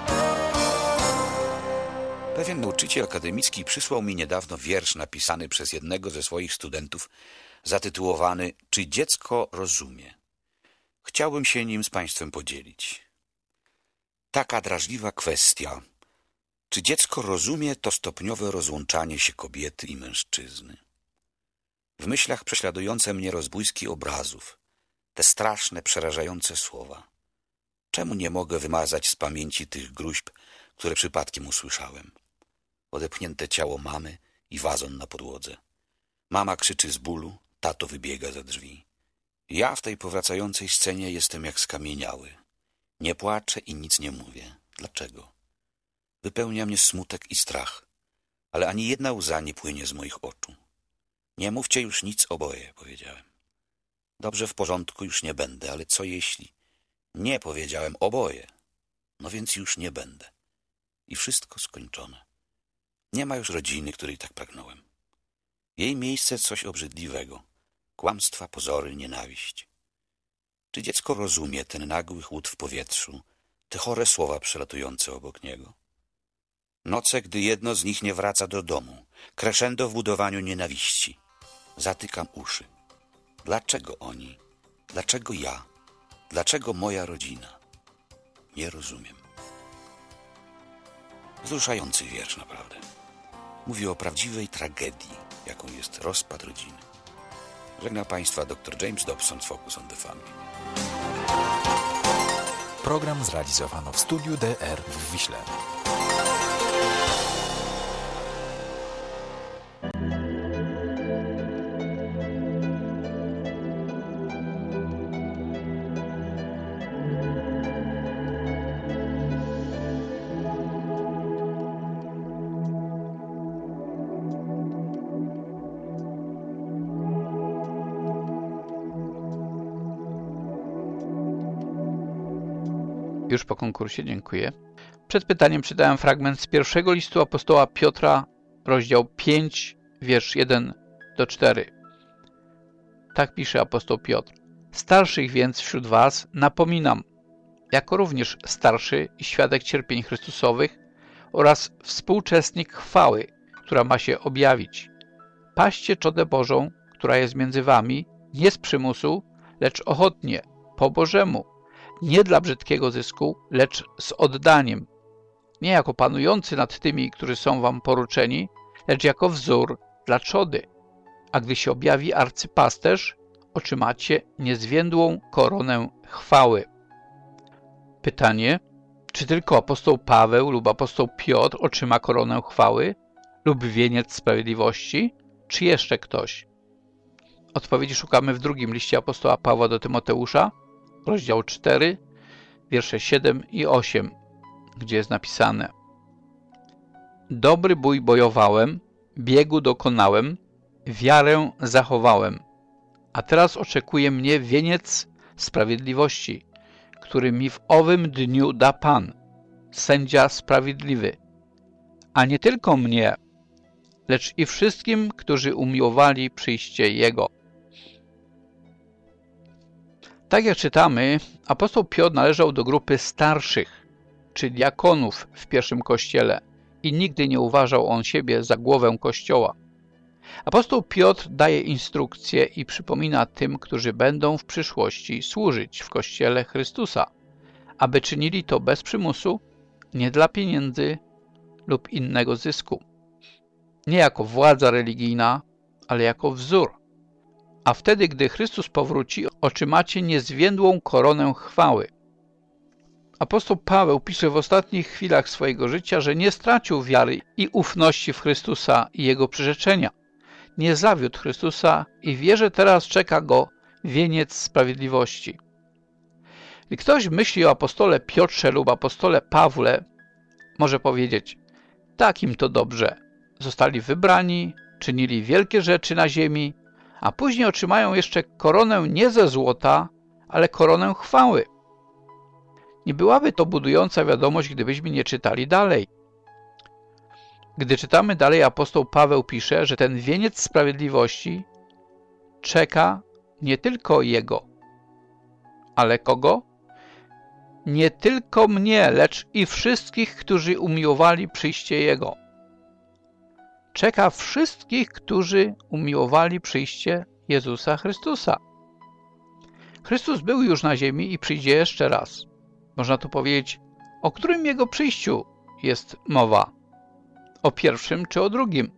Pewien nauczyciel akademicki przysłał mi niedawno wiersz napisany przez jednego ze swoich studentów, zatytułowany „Czy dziecko rozumie?”. Chciałbym się nim z Państwem podzielić. Taka drażliwa kwestia. Czy dziecko rozumie to stopniowe rozłączanie się kobiety i mężczyzny? W myślach prześladujące mnie rozbłyski obrazów, te straszne, przerażające słowa. Czemu nie mogę wymazać z pamięci tych gróźb, które przypadkiem usłyszałem? Odepchnięte ciało mamy i wazon na podłodze. Mama krzyczy z bólu, tato wybiega za drzwi. Ja w tej powracającej scenie jestem jak skamieniały. Nie płaczę i nic nie mówię. Dlaczego? Wypełnia mnie smutek i strach, ale ani jedna łza nie płynie z moich oczu. Nie mówcie już nic oboje, powiedziałem. Dobrze, w porządku, już nie będę, ale co jeśli? Nie, powiedziałem, oboje. No więc już nie będę. I wszystko skończone. Nie ma już rodziny, której tak pragnąłem. Jej miejsce coś obrzydliwego. Kłamstwa, pozory, nienawiść. Czy dziecko rozumie ten nagły chłód w powietrzu, te chore słowa przelatujące obok niego? Noce, gdy jedno z nich nie wraca do domu, crescendo w budowaniu nienawiści. Zatykam uszy. Dlaczego oni? Dlaczego ja? Dlaczego moja rodzina? Nie rozumiem. Wzruszający wiersz, naprawdę. Mówi o prawdziwej tragedii, jaką jest rozpad rodziny. Żegna Państwa dr James Dobson z Focus on the Family. Program zrealizowano w studiu DR w Wiśle. Już po konkursie, dziękuję. Przed pytaniem czytałem fragment z pierwszego listu apostoła Piotra, rozdział 5, wiersz 1-4. Tak pisze apostoł Piotr. Starszych więc wśród was napominam, jako również starszy i świadek cierpień Chrystusowych oraz współuczestnik chwały, która ma się objawić. Paście czodę Bożą, która jest między wami, nie z przymusu, lecz ochotnie, po Bożemu, nie dla brzydkiego zysku, lecz z oddaniem, nie jako panujący nad tymi, którzy są wam poruczeni, lecz jako wzór dla trzody. A gdy się objawi arcypasterz, otrzymacie niezwiędłą koronę chwały. Pytanie, czy tylko apostoł Paweł lub apostoł Piotr otrzyma koronę chwały lub wieniec sprawiedliwości, czy jeszcze ktoś? Odpowiedzi szukamy w drugim liście apostoła Pawła do Tymoteusza, rozdział 4, wiersze 7 i 8, gdzie jest napisane: Dobry bój bojowałem, biegu dokonałem, wiarę zachowałem, a teraz oczekuje mnie wieniec sprawiedliwości, który mi w owym dniu da Pan, sędzia sprawiedliwy, a nie tylko mnie, lecz i wszystkim, którzy umiłowali przyjście Jego. Tak jak czytamy, apostoł Piotr należał do grupy starszych, czy diakonów w pierwszym kościele i nigdy nie uważał on siebie za głowę kościoła. Apostoł Piotr daje instrukcje i przypomina tym, którzy będą w przyszłości służyć w kościele Chrystusa, aby czynili to bez przymusu, nie dla pieniędzy lub innego zysku. Nie jako władza religijna, ale jako wzór. A wtedy, gdy Chrystus powróci, otrzymacie niezwiędłą koronę chwały. Apostoł Paweł pisze w ostatnich chwilach swojego życia, że nie stracił wiary i ufności w Chrystusa i Jego przyrzeczenia. Nie zawiódł Chrystusa i wie, że teraz czeka go wieniec sprawiedliwości. Gdy ktoś myśli o apostole Piotrze lub apostole Pawle, może powiedzieć: tak im to dobrze. Zostali wybrani, czynili wielkie rzeczy na ziemi, a później otrzymają jeszcze koronę nie ze złota, ale koronę chwały. Nie byłaby to budująca wiadomość, gdybyśmy nie czytali dalej. Gdy czytamy dalej, apostoł Paweł pisze, że ten wieniec sprawiedliwości czeka nie tylko jego, ale kogo? Nie tylko mnie, lecz i wszystkich, którzy umiłowali przyjście Jego. Czeka wszystkich, którzy umiłowali przyjście Jezusa Chrystusa. Chrystus był już na ziemi i przyjdzie jeszcze raz. Można tu powiedzieć, o którym Jego przyjściu jest mowa? O pierwszym czy o drugim?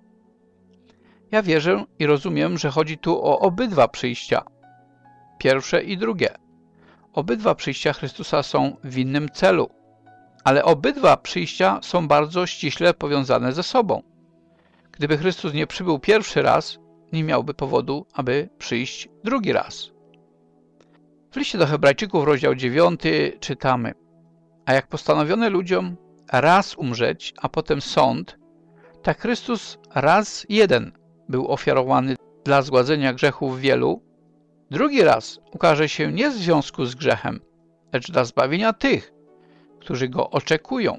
Ja wierzę i rozumiem, że chodzi tu o obydwa przyjścia. Pierwsze i drugie. Obydwa przyjścia Chrystusa są w innym celu, ale obydwa przyjścia są bardzo ściśle powiązane ze sobą. Gdyby Chrystus nie przybył pierwszy raz, nie miałby powodu, aby przyjść drugi raz. W liście do Hebrajczyków, rozdział 9, czytamy: a jak postanowiono ludziom raz umrzeć, a potem sąd, tak Chrystus raz jeden był ofiarowany dla zgładzenia grzechów wielu, drugi raz ukaże się nie w związku z grzechem, lecz dla zbawienia tych, którzy Go oczekują.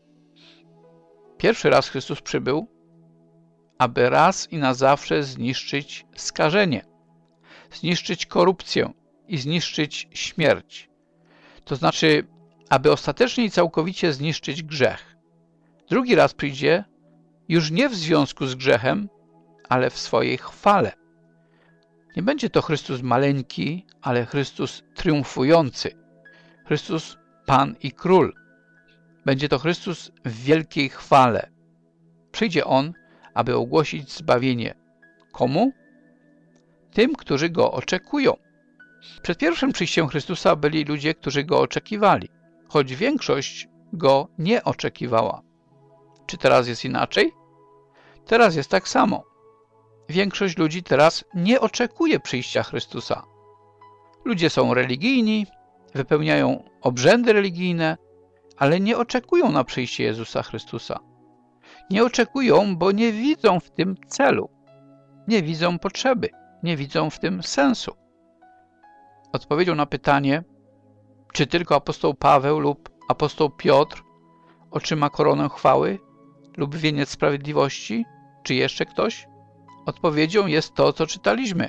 Pierwszy raz Chrystus przybył, aby raz i na zawsze zniszczyć skażenie, zniszczyć korupcję i zniszczyć śmierć. To znaczy, aby ostatecznie i całkowicie zniszczyć grzech. Drugi raz przyjdzie już nie w związku z grzechem, ale w swojej chwale. Nie będzie to Chrystus maleńki, ale Chrystus triumfujący. Chrystus Pan i Król. Będzie to Chrystus w wielkiej chwale. Przyjdzie On, aby ogłosić zbawienie. Komu? Tym, którzy Go oczekują. Przed pierwszym przyjściem Chrystusa byli ludzie, którzy Go oczekiwali, choć większość Go nie oczekiwała. Czy teraz jest inaczej? Teraz jest tak samo. Większość ludzi teraz nie oczekuje przyjścia Chrystusa. Ludzie są religijni, wypełniają obrzędy religijne, ale nie oczekują na przyjście Jezusa Chrystusa. Nie oczekują, bo nie widzą w tym celu. Nie widzą potrzeby, nie widzą w tym sensu. Odpowiedzią na pytanie, czy tylko apostoł Paweł lub apostoł Piotr otrzyma koronę chwały lub wieniec sprawiedliwości, czy jeszcze ktoś? Odpowiedzią jest to, co czytaliśmy,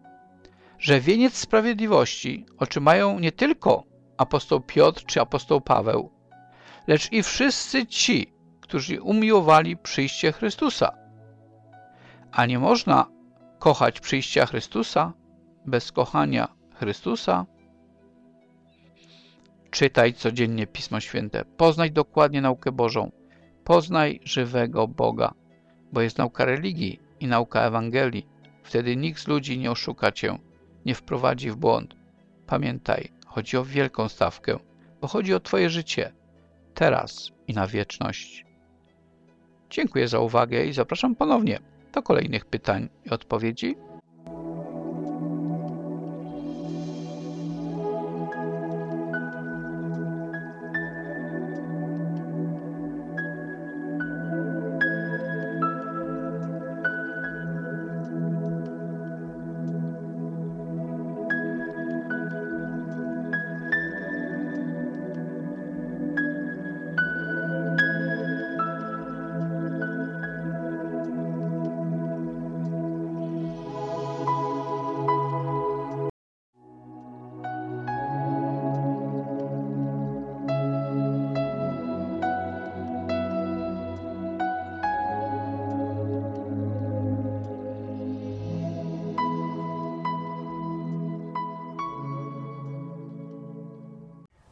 że wieniec sprawiedliwości otrzymają nie tylko apostoł Piotr czy apostoł Paweł, lecz i wszyscy ci, którzy umiłowali przyjście Chrystusa. A nie można kochać przyjścia Chrystusa bez kochania Chrystusa. Czytaj codziennie Pismo Święte, poznaj dokładnie naukę Bożą, poznaj żywego Boga, bo jest nauka religii i nauka Ewangelii. Wtedy nikt z ludzi nie oszuka cię, nie wprowadzi w błąd. Pamiętaj, chodzi o wielką stawkę, bo chodzi o twoje życie, teraz i na wieczność. Dziękuję za uwagę i zapraszam ponownie do kolejnych pytań i odpowiedzi.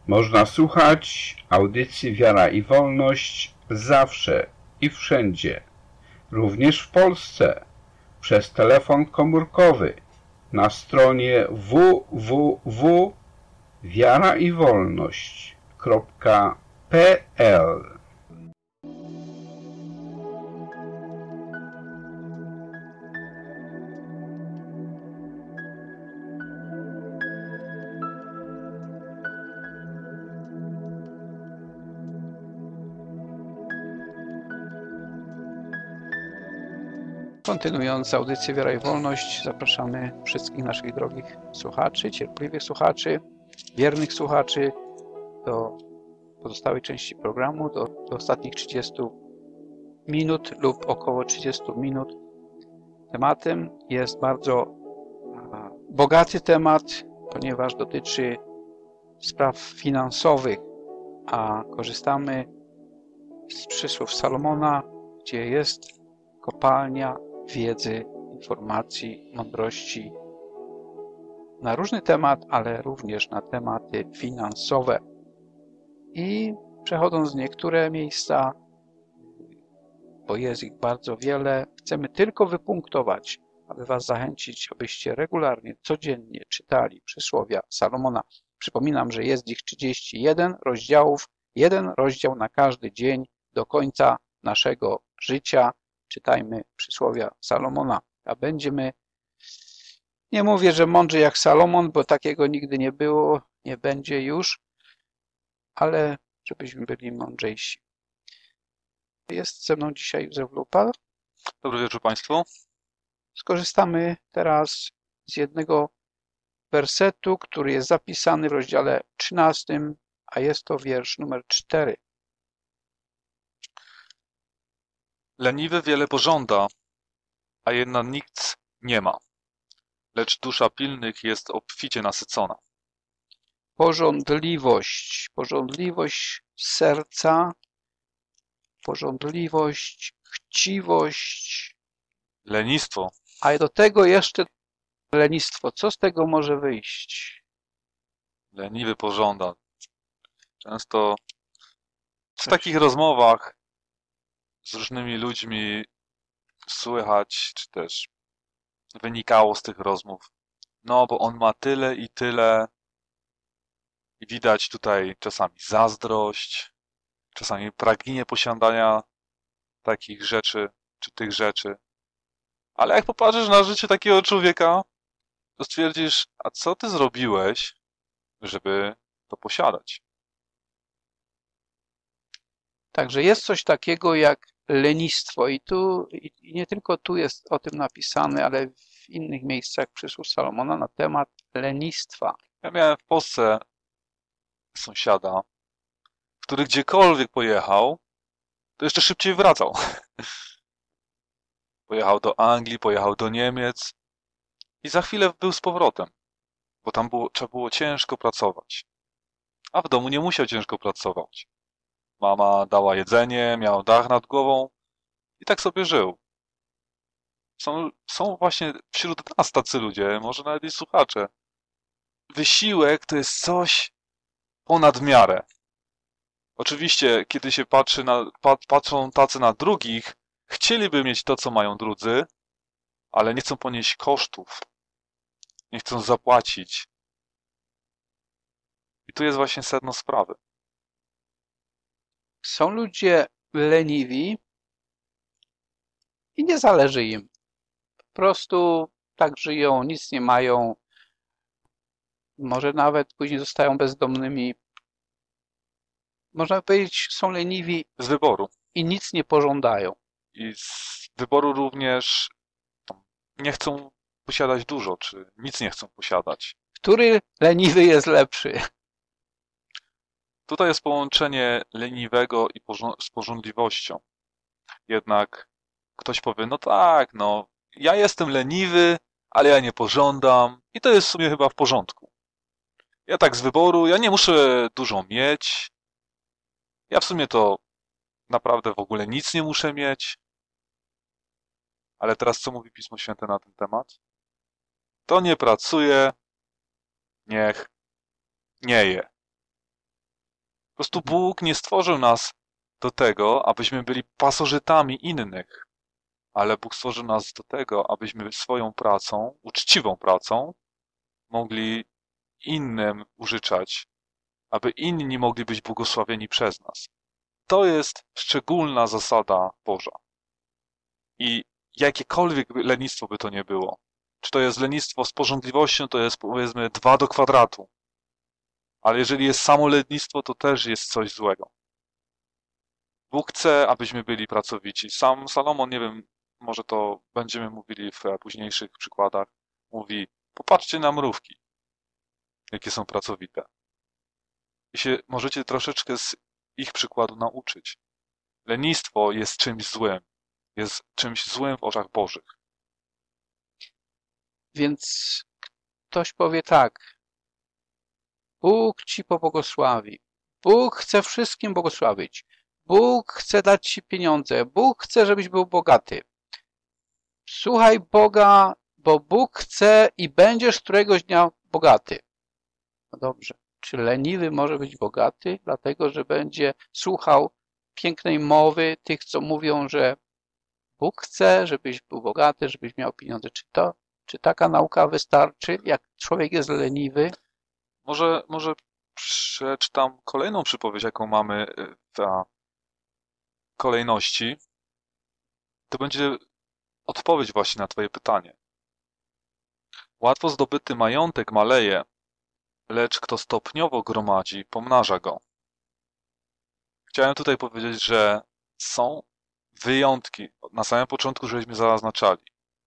Można słuchać audycji Wiara i Wolność zawsze i wszędzie, również w Polsce, przez telefon komórkowy na stronie www.wiaraiwolność.pl. Kontynuując audycję Wiara i Wolność, zapraszamy wszystkich naszych drogich słuchaczy, cierpliwych słuchaczy, wiernych słuchaczy do pozostałej części programu, do ostatnich 30 minut lub około 30 minut. Tematem jest bardzo bogaty temat, ponieważ dotyczy spraw finansowych, a korzystamy z przysłów Salomona, gdzie jest kopalnia wiedzy, informacji, mądrości na różny temat, ale również na tematy finansowe. I przechodząc niektóre miejsca, bo jest ich bardzo wiele, chcemy tylko wypunktować, aby was zachęcić, abyście regularnie, codziennie czytali przysłowia Salomona. Przypominam, że jest ich 31 rozdziałów, jeden rozdział na każdy dzień do końca naszego życia. Czytajmy przysłowia Salomona, a będziemy, nie mówię, że mądrzy jak Salomon, bo takiego nigdy nie było, nie będzie już, ale żebyśmy byli mądrzejsi. Jest ze mną dzisiaj Józef Lupal. Dobry wieczór Państwu. Skorzystamy teraz z jednego wersetu, który jest zapisany w rozdziale 13, a jest to wiersz numer 4. Leniwy wiele pożąda, a jednak nikt nie ma, lecz dusza pilnych jest obficie nasycona. Pożądliwość serca, pożądliwość, chciwość. Lenistwo. A do tego jeszcze lenistwo. Co z tego może wyjść? Leniwy pożąda. Często w takich rozmowach z różnymi ludźmi słychać, czy też wynikało z tych rozmów, no bo on ma tyle i tyle i widać tutaj czasami zazdrość, czasami pragnienie posiadania takich rzeczy, czy tych rzeczy. Ale jak popatrzysz na życie takiego człowieka, to stwierdzisz, a co ty zrobiłeś, żeby to posiadać? Także jest coś takiego jak lenistwo i nie tylko tu jest o tym napisane, ale w innych miejscach przysłów Salomona na temat lenistwa. Ja miałem w Polsce sąsiada, który gdziekolwiek pojechał, to jeszcze szybciej wracał. Pojechał do Anglii, pojechał do Niemiec i za chwilę był z powrotem, bo tam trzeba było ciężko pracować. A w domu nie musiał ciężko pracować. Mama dała jedzenie, miał dach nad głową i tak sobie żył. Są właśnie wśród nas tacy ludzie, może nawet i słuchacze. Wysiłek to jest coś ponad miarę. Oczywiście, kiedy się patrzą tacy na drugich, chcieliby mieć to, co mają drudzy, ale nie chcą ponieść kosztów. Nie chcą zapłacić. I tu jest właśnie sedno sprawy. Są ludzie leniwi i nie zależy im. Po prostu tak żyją, nic nie mają. Może nawet później zostają bezdomnymi. Można powiedzieć, są leniwi z wyboru i nic nie pożądają. I z wyboru również nie chcą posiadać dużo, czy nic nie chcą posiadać. Który leniwy jest lepszy? Tutaj jest połączenie leniwego i z pożądliwością. Jednak ktoś powie, no tak, no ja jestem leniwy, ale ja nie pożądam i to jest w sumie chyba w porządku. Ja tak z wyboru, ja nie muszę dużo mieć. Ja w sumie to naprawdę w ogóle nic nie muszę mieć. Ale teraz co mówi Pismo Święte na ten temat? Kto nie pracuje, niech nie je. prostu Bóg nie stworzył nas do tego, abyśmy byli pasożytami innych, ale Bóg stworzył nas do tego, abyśmy swoją pracą, uczciwą pracą, mogli innym użyczać, aby inni mogli być błogosławieni przez nas. To jest szczególna zasada Boża. I jakiekolwiek lenistwo by to nie było, czy to jest lenistwo z pożądliwością, to jest powiedzmy 2 do kwadratu. Ale jeżeli jest samo lenistwo, to też jest coś złego. Bóg chce, abyśmy byli pracowici. Sam Salomon, nie wiem, może to będziemy mówili w późniejszych przykładach, mówi, popatrzcie na mrówki, jakie są pracowite. I się możecie troszeczkę z ich przykładu nauczyć. Lenistwo jest czymś złym. Jest czymś złym w oczach Bożych. Więc ktoś powie tak. Bóg ci pobłogosławi. Bóg chce wszystkim błogosławić. Bóg chce dać ci pieniądze. Bóg chce, żebyś był bogaty. Słuchaj Boga, bo Bóg chce i będziesz któregoś dnia bogaty. No dobrze. Czy leniwy może być bogaty? Dlatego, że będzie słuchał pięknej mowy tych, co mówią, że Bóg chce, żebyś był bogaty, żebyś miał pieniądze. Czy taka nauka wystarczy, jak człowiek jest leniwy? Może przeczytam kolejną przypowieść, jaką mamy w kolejności. To będzie odpowiedź właśnie na twoje pytanie. Łatwo zdobyty majątek maleje, lecz kto stopniowo gromadzi, pomnaża go. Chciałem tutaj powiedzieć, że są wyjątki. Na samym początku, żeśmy zaznaczali.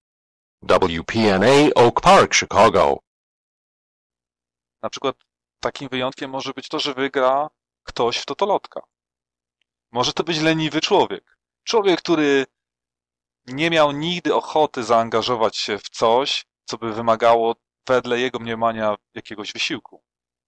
WPNA Oak Park, Chicago. Na przykład takim wyjątkiem może być to, że wygra ktoś w totolotka. Może to być leniwy człowiek. Człowiek, który nie miał nigdy ochoty zaangażować się w coś, co by wymagało wedle jego mniemania jakiegoś wysiłku.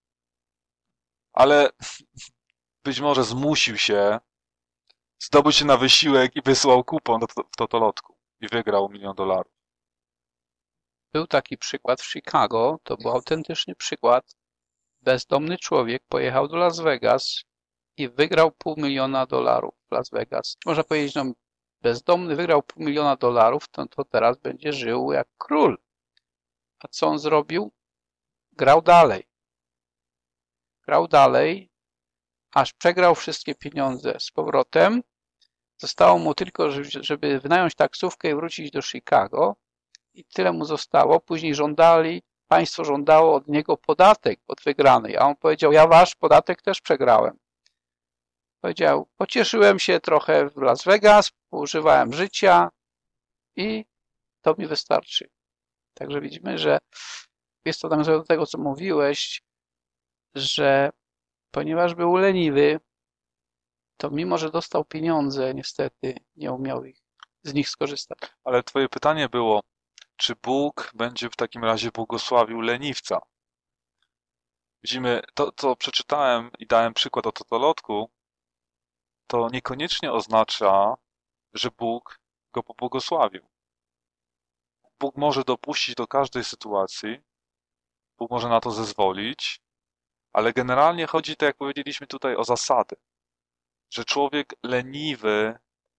Ale być może zmusił się, zdobył się na wysiłek i wysłał kupon w totolotku i wygrał $1 000 000. Był taki przykład w Chicago, to był autentyczny przykład. Bezdomny człowiek pojechał do Las Vegas i wygrał $500 000 w Las Vegas. Można powiedzieć, no bezdomny wygrał $500 000, to teraz będzie żył jak król. A co on zrobił? Grał dalej. Grał dalej, aż przegrał wszystkie pieniądze z powrotem. Zostało mu tylko, żeby wynająć taksówkę i wrócić do Chicago. I tyle mu zostało. Później państwo żądało od niego podatek od wygranej. A on powiedział, ja wasz podatek też przegrałem. Powiedział, pocieszyłem się trochę w Las Vegas, używałem życia i to mi wystarczy. Także widzimy, że jest to nawiązanie do tego, co mówiłeś, że ponieważ był leniwy, to mimo, że dostał pieniądze, niestety nie umiał z nich skorzystać. Ale twoje pytanie było, czy Bóg będzie w takim razie błogosławił leniwca? Widzimy, to co przeczytałem i dałem przykład o totolotku, to niekoniecznie oznacza, że Bóg go pobłogosławił. Bóg może dopuścić do każdej sytuacji, Bóg może na to zezwolić, ale generalnie chodzi, tak jak powiedzieliśmy tutaj, o zasady, że człowiek leniwy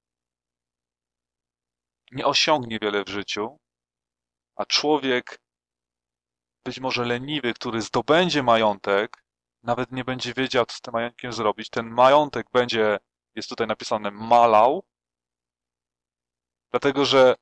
nie osiągnie wiele w życiu, a człowiek być może leniwy, który zdobędzie majątek, nawet nie będzie wiedział, co z tym majątkiem zrobić. Ten majątek będzie, jest tutaj napisane, malał, dlatego że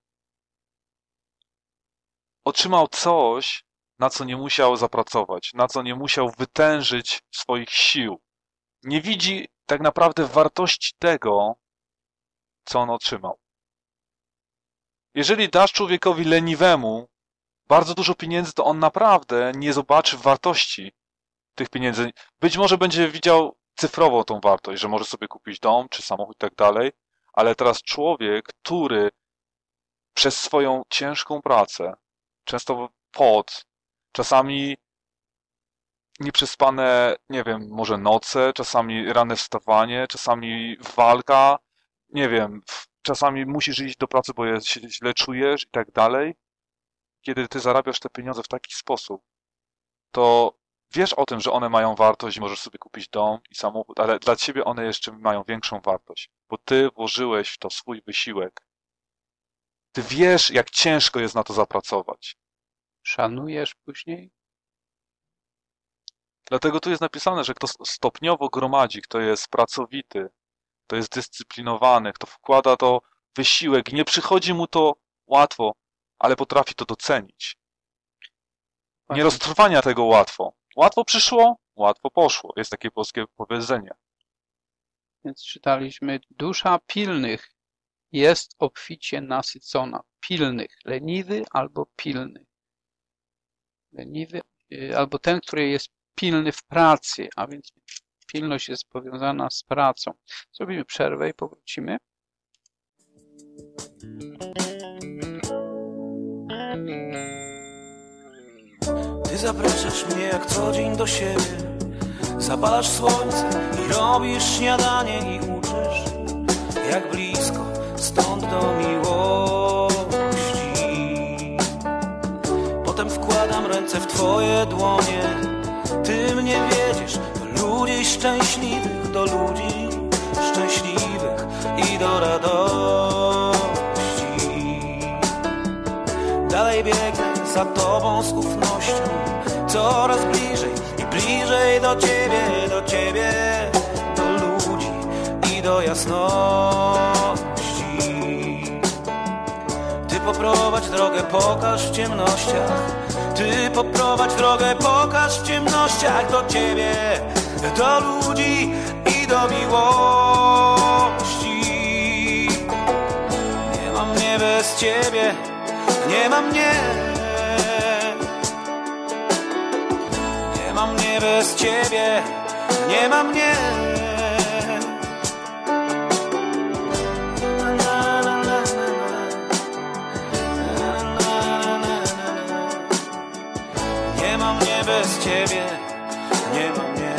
otrzymał coś, na co nie musiał zapracować, na co nie musiał wytężyć swoich sił. Nie widzi tak naprawdę wartości tego, co on otrzymał. Jeżeli dasz człowiekowi leniwemu bardzo dużo pieniędzy, to on naprawdę nie zobaczy wartości tych pieniędzy. Być może będzie widział cyfrową tą wartość, że może sobie kupić dom czy samochód i tak dalej, ale teraz człowiek, który przez swoją ciężką pracę, często pot, czasami nieprzespane, nie wiem, może noce, czasami ranne wstawanie, czasami walka, nie wiem, czasami musisz iść do pracy, bo się źle czujesz i tak dalej. Kiedy ty zarabiasz te pieniądze w taki sposób, to wiesz o tym, że one mają wartość, możesz sobie kupić dom i samochód, ale dla ciebie one jeszcze mają większą wartość, bo ty włożyłeś w to swój wysiłek. Ty wiesz, jak ciężko jest na to zapracować. Szanujesz później? Dlatego tu jest napisane, że kto stopniowo gromadzi, kto jest pracowity, kto jest dyscyplinowany, kto wkłada to wysiłek, nie przychodzi mu to łatwo, ale potrafi to docenić. Nie roztrwania tego łatwo. Łatwo przyszło, łatwo poszło. Jest takie polskie powiedzenie. Więc czytaliśmy, dusza pilnych jest obficie nasycona. Pilnych, leniwy albo pilny. Leniwy albo ten, który jest pilny w pracy, a więc pilność jest powiązana z pracą. Zrobimy przerwę i powrócimy. Ty zapraszasz mnie jak co dzień do siebie, zapalasz słońce i robisz śniadanie i uczysz, jak blisko stąd do miłości. Potem wkładam ręce w twoje dłonie, ty mnie wiedziesz, do ludzi szczęśliwych, do ludzi szczęśliwych i do radości. Dalej biegnę za tobą z ufnością, coraz bliżej i bliżej do ciebie, do ludzi i do jasności. Ty poprowadź drogę, pokaż w ciemnościach, ty poprowadź drogę, pokaż w ciemnościach do ciebie, do ludzi i do miłości. Nie ma mnie bez ciebie, nie ma mnie. Nie ma mnie bez ciebie, nie ma mnie. Nie ma mnie bez ciebie, nie ma mnie.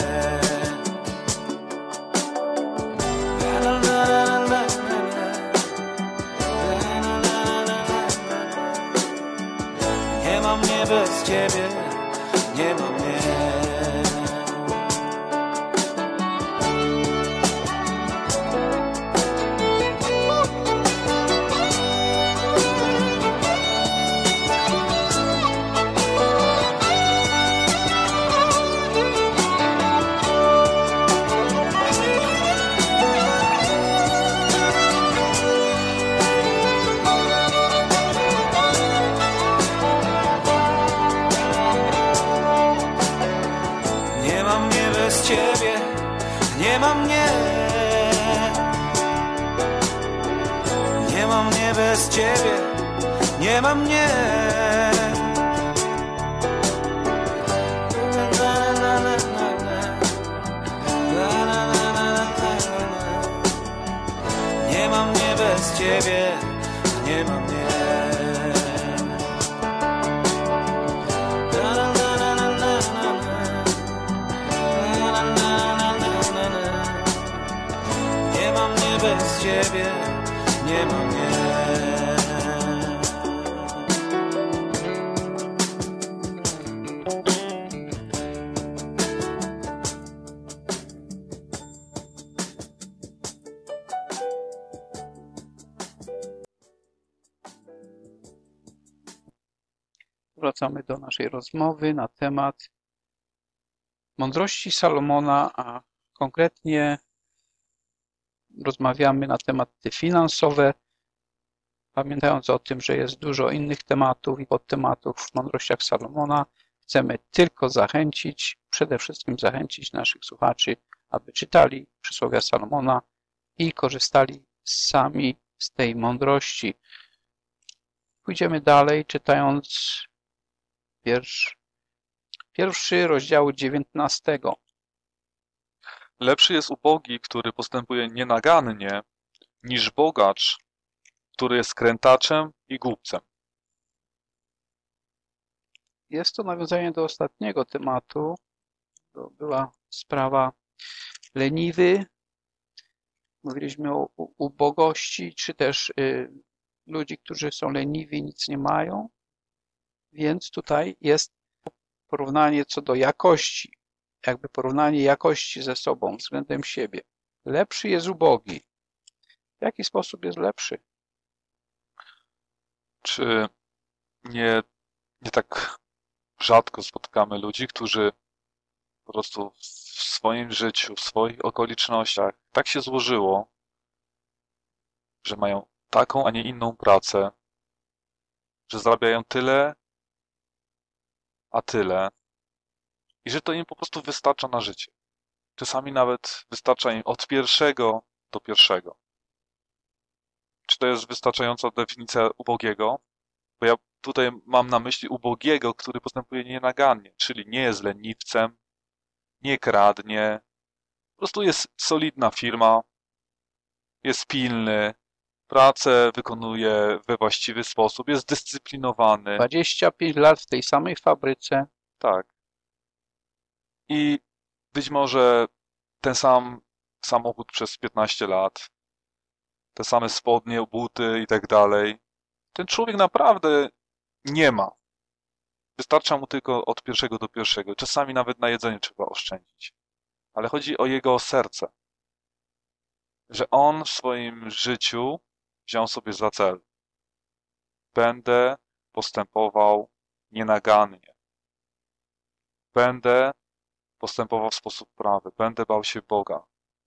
Nie ma mnie bez ciebie, nie ma mnie. Nie ma mnie, nie ma mnie bez ciebie, nie ma mnie. Nie ma mnie bez ciebie, nie ma mnie. Bez ciebie nie ma mnie. Wracamy do naszej rozmowy na temat mądrości Salomona, a konkretnie rozmawiamy na tematy finansowe, pamiętając o tym, że jest dużo innych tematów i podtematów w mądrościach Salomona. Chcemy tylko zachęcić, przede wszystkim zachęcić naszych słuchaczy, aby czytali przysłowia Salomona i korzystali sami z tej mądrości. Pójdziemy dalej, czytając pierwszy rozdział 19. Lepszy jest ubogi, który postępuje nienagannie, niż bogacz, który jest krętaczem i głupcem. Jest to nawiązanie do ostatniego tematu. To była sprawa leniwy. Mówiliśmy o ubogości, czy też ludzi, którzy są leniwi, nic nie mają. Więc tutaj jest porównanie co do jakości, jakby porównanie jakości ze sobą względem siebie. Lepszy jest ubogi. W jaki sposób jest lepszy? Czy nie tak rzadko spotykamy ludzi, którzy po prostu w swoim życiu, w swoich okolicznościach tak się złożyło, że mają taką, a nie inną pracę, że zarabiają tyle, a tyle i że to im po prostu wystarcza na życie. Czasami nawet wystarcza im od pierwszego do pierwszego. Czy to jest wystarczająca definicja ubogiego? Bo ja tutaj mam na myśli ubogiego, który postępuje nienagannie, czyli nie jest leniwcem, nie kradnie, po prostu jest solidna firma, jest pilny, pracę wykonuje we właściwy sposób, jest zdyscyplinowany. 25 lat w tej samej fabryce. Tak. I być może ten sam samochód przez 15 lat, te same spodnie, buty i tak dalej. Ten człowiek naprawdę nie ma. Wystarcza mu tylko od pierwszego do pierwszego. Czasami nawet na jedzeniu trzeba oszczędzić. Ale chodzi o jego serce. Że on w swoim życiu wziął sobie za cel. Będę postępował nienagannie. Będę postępował w sposób prawy. Będę bał się Boga.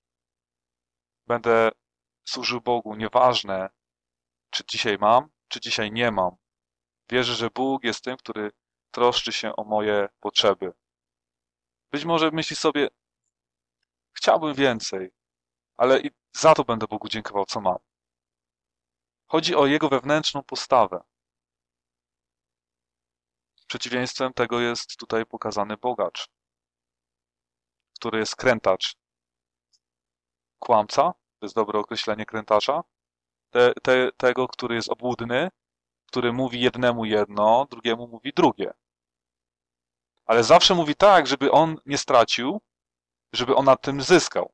Będę służył Bogu. Nieważne, czy dzisiaj mam, czy dzisiaj nie mam. Wierzę, że Bóg jest tym, który troszczy się o moje potrzeby. Być może myśli sobie, chciałbym więcej, ale i za to będę Bogu dziękował, co mam. Chodzi o jego wewnętrzną postawę. Przeciwieństwem tego jest tutaj pokazany bogacz, który jest krętacz. Kłamca, to jest dobre określenie krętacza, tego, który jest obłudny, który mówi jednemu jedno, drugiemu mówi drugie. Ale zawsze mówi tak, żeby on nie stracił, żeby on na tym zyskał.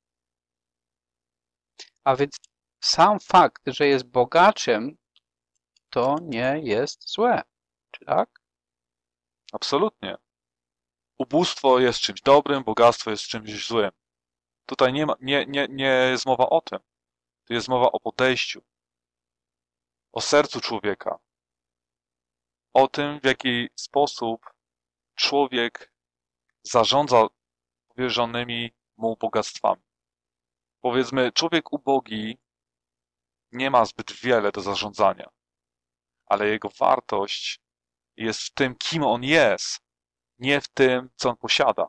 A więc sam fakt, że jest bogaczem, to nie jest złe. Czy tak? Absolutnie. Ubóstwo jest czymś dobrym, bogactwo jest czymś złym. Tutaj nie jest mowa o tym. Tu jest mowa o podejściu, o sercu człowieka, o tym, w jaki sposób człowiek zarządza powierzonymi mu bogactwami. Powiedzmy, człowiek ubogi nie ma zbyt wiele do zarządzania, ale jego wartość jest w tym, kim on jest, nie w tym, co on posiada.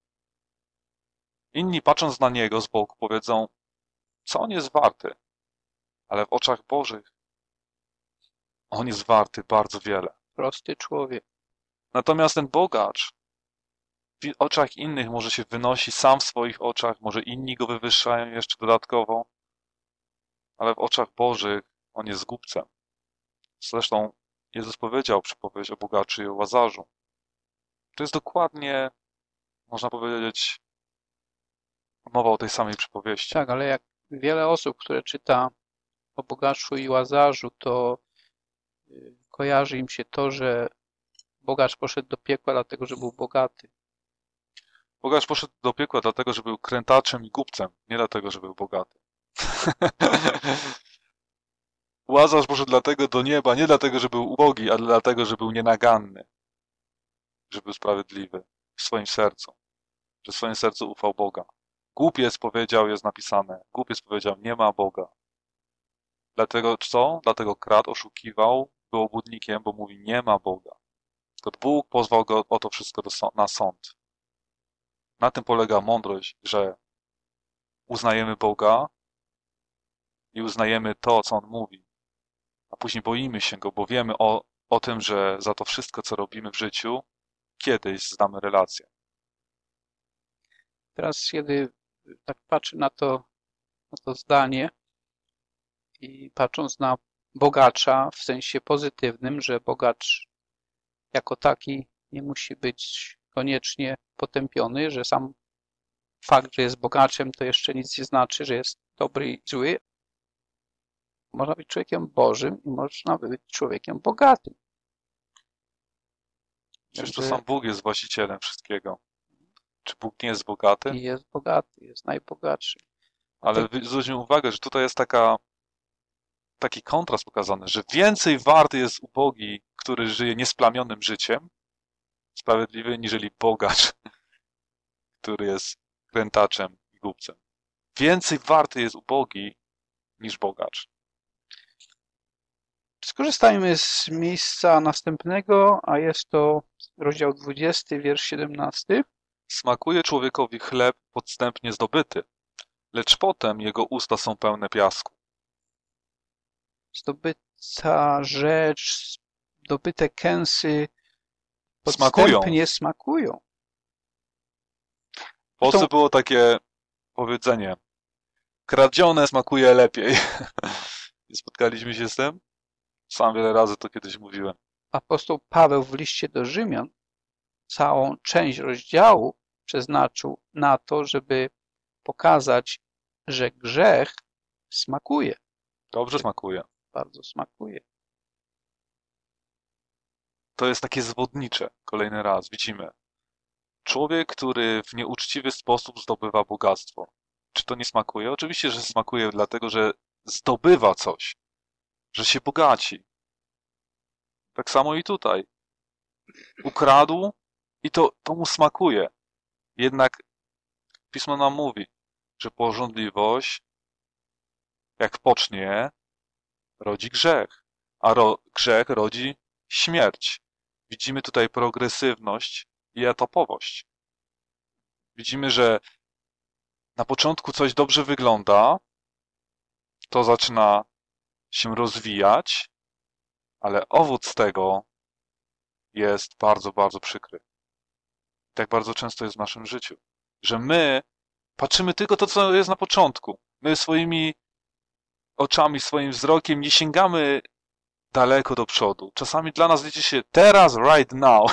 Inni, patrząc na niego z boku, powiedzą, co on jest warty, ale w oczach Bożych on jest warty bardzo wiele. Prosty człowiek. Natomiast ten bogacz w oczach innych może się wynosi sam w swoich oczach, może inni go wywyższają jeszcze dodatkowo, ale w oczach Bożych on jest głupcem. Zresztą Jezus powiedział przypowieść o bogaczu i o łazarzu. To jest dokładnie, można powiedzieć, mowa o tej samej przypowieści. Tak, ale jak wiele osób, które czyta o bogaczu i łazarzu, to kojarzy im się to, że bogacz poszedł do piekła dlatego, że był bogaty. Bogacz poszedł do piekła dlatego, że był krętaczem i głupcem, nie dlatego, że był bogaty. Łazarz poszedł dlatego do nieba, nie dlatego, że był ubogi, ale dlatego, że był nienaganny, że był sprawiedliwy w swoim sercu, że w swoim sercu ufał Boga. Głupiec powiedział, jest napisane, głupiec powiedział, nie ma Boga. Dlatego co? Dlatego kradł, oszukiwał, był obłudnikiem, bo mówi, nie ma Boga. To Bóg pozwał go o to wszystko na sąd. Na tym polega mądrość, że uznajemy Boga i uznajemy to, co On mówi, a później boimy się Go, bo wiemy o tym, że za to wszystko, co robimy w życiu, kiedyś znamy relację. Teraz, kiedy tak patrzę na to zdanie i patrząc na bogacza w sensie pozytywnym, że bogacz jako taki nie musi być koniecznie potępiony, że sam fakt, że jest bogaczem, to jeszcze nic nie znaczy, że jest dobry i zły. Można być człowiekiem Bożym i można być człowiekiem bogatym. Przecież to sam Bóg jest właścicielem wszystkiego. Czy Bóg nie jest bogaty? Jest bogaty, jest najbogatszy. Ale zwróćmy uwagę, że tutaj jest taki kontrast pokazany, że więcej warty jest ubogi, który żyje niesplamionym życiem, sprawiedliwy, niżeli bogacz, który jest krętaczem i głupcem. Więcej warty jest ubogi niż bogacz. Skorzystajmy z miejsca następnego, a jest to rozdział 20, wiersz 17. Smakuje człowiekowi chleb podstępnie zdobyty, lecz potem jego usta są pełne piasku. Zdobyta rzecz, zdobyte kęsy podstępnie smakują. W Polsce było takie powiedzenie: kradzione smakuje lepiej. Nie spotkaliśmy się z tym? Sam wiele razy to kiedyś mówiłem. Apostoł Paweł w liście do Rzymian całą część rozdziału przeznaczył na to, żeby pokazać, że grzech smakuje. Dobrze smakuje. Bardzo smakuje. To jest takie zwodnicze. Kolejny raz widzimy. Człowiek, który w nieuczciwy sposób zdobywa bogactwo. Czy to nie smakuje? Oczywiście, że smakuje, dlatego że zdobywa coś. Że się bogaci. Tak samo i tutaj. Ukradł i to mu smakuje. Jednak Pismo nam mówi, że pożądliwość, jak pocznie, rodzi grzech, a grzech rodzi śmierć. Widzimy tutaj progresywność i etapowość. Widzimy, że na początku coś dobrze wygląda, to zaczyna się rozwijać, ale owoc tego jest bardzo, bardzo przykry. Tak bardzo często jest w naszym życiu, że my patrzymy tylko to, co jest na początku. My swoimi oczami, swoim wzrokiem nie sięgamy daleko do przodu. Czasami dla nas liczy się teraz, right now.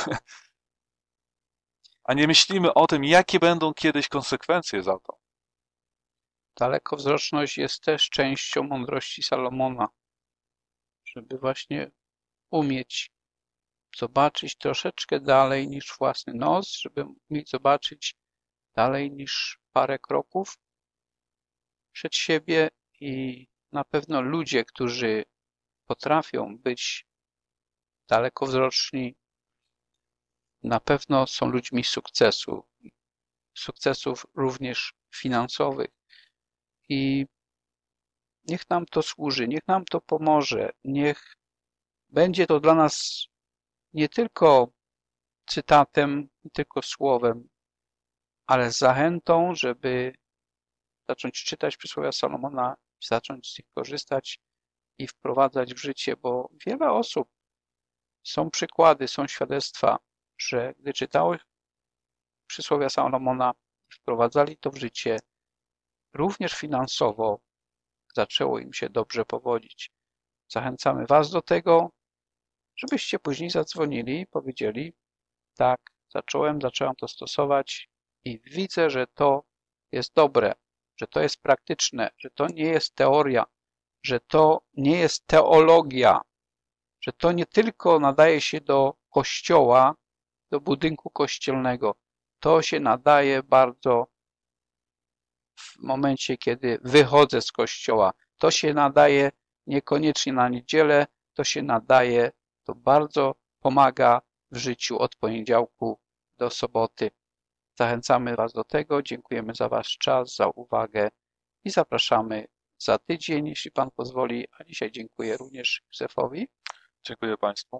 A nie myślimy o tym, jakie będą kiedyś konsekwencje za to. Dalekowzroczność jest też częścią mądrości Salomona, żeby właśnie umieć zobaczyć troszeczkę dalej niż własny nos, żeby umieć zobaczyć dalej niż parę kroków przed siebie i na pewno ludzie, którzy potrafią być dalekowzroczni, na pewno są ludźmi sukcesu, sukcesów również finansowych. I niech nam to służy, niech nam to pomoże, niech będzie to dla nas nie tylko cytatem, nie tylko słowem, ale zachętą, żeby zacząć czytać przysłowia Salomona, zacząć z nich korzystać i wprowadzać w życie, bo wiele osób, są przykłady, są świadectwa, że gdy czytały przysłowia Salomona, wprowadzali to w życie, również finansowo zaczęło im się dobrze powodzić. Zachęcamy Was do tego, żebyście później zadzwonili i powiedzieli: tak, zacząłem to stosować i widzę, że to jest dobre, że to jest praktyczne, że to nie jest teoria, że to nie jest teologia, że to nie tylko nadaje się do kościoła, do budynku kościelnego. To się nadaje bardzo w momencie, kiedy wychodzę z kościoła. To się nadaje niekoniecznie na niedzielę, to się nadaje, to bardzo pomaga w życiu od poniedziałku do soboty. Zachęcamy Was do tego, dziękujemy za Wasz czas, za uwagę i zapraszamy za tydzień, jeśli Pan pozwoli, a dzisiaj dziękuję również Józefowi. Dziękuję Państwu.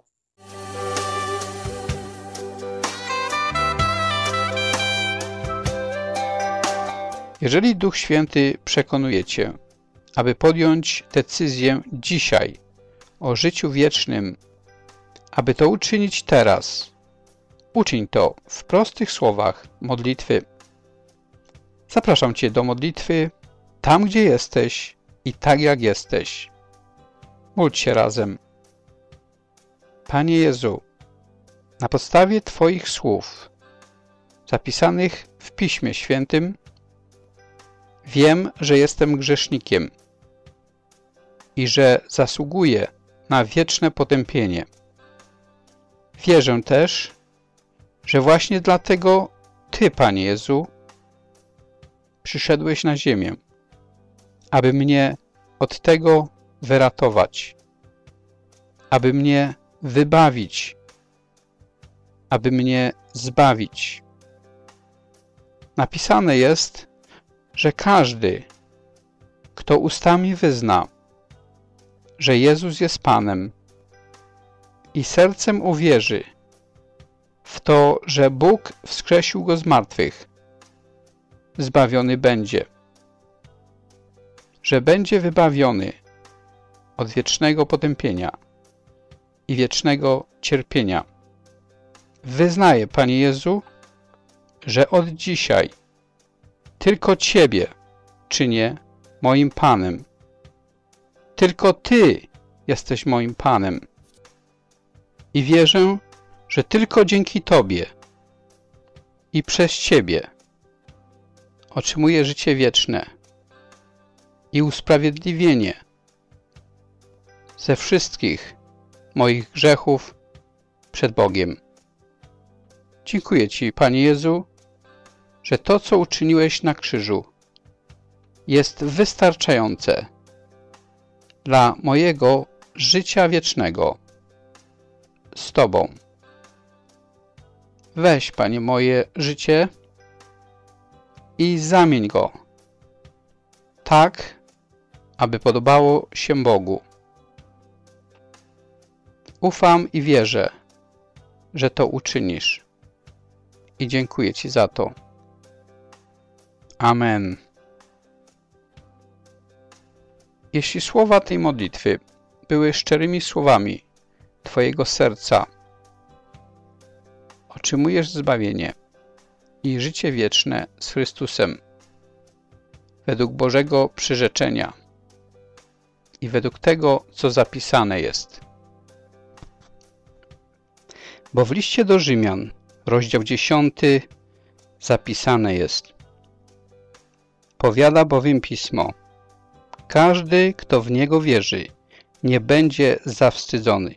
Jeżeli Duch Święty przekonuje Cię, aby podjąć decyzję dzisiaj o życiu wiecznym, aby to uczynić teraz, uczyń to w prostych słowach modlitwy. Zapraszam Cię do modlitwy tam, gdzie jesteś i tak, jak jesteś. Módl się razem. Panie Jezu, na podstawie Twoich słów zapisanych w Piśmie Świętym wiem, że jestem grzesznikiem i że zasługuję na wieczne potępienie. Wierzę też, że właśnie dlatego Ty, Panie Jezu, przyszedłeś na ziemię, aby mnie od tego wyratować, aby mnie wybawić, aby mnie zbawić. Napisane jest, że każdy, kto ustami wyzna, że Jezus jest Panem i sercem uwierzy w to, że Bóg wskrzesił Go z martwych, zbawiony będzie. Że będzie wybawiony od wiecznego potępienia i wiecznego cierpienia. Wyznaję, Panie Jezu, że od dzisiaj tylko Ciebie czynię moim Panem. Tylko Ty jesteś moim Panem. I wierzę, że tylko dzięki Tobie i przez Ciebie otrzymuję życie wieczne i usprawiedliwienie ze wszystkich moich grzechów przed Bogiem. Dziękuję Ci, Panie Jezu, że to, co uczyniłeś na krzyżu, jest wystarczające dla mojego życia wiecznego z Tobą. Weź, Panie, moje życie i zamień go tak, aby podobało się Bogu. Ufam i wierzę, że to uczynisz. I dziękuję Ci za to. Amen. Jeśli słowa tej modlitwy były szczerymi słowami Twojego serca, otrzymujesz zbawienie i życie wieczne z Chrystusem według Bożego przyrzeczenia i według tego, co zapisane jest. Bo w liście do Rzymian, rozdział 10, zapisane jest: powiada bowiem Pismo: każdy, kto w Niego wierzy, nie będzie zawstydzony.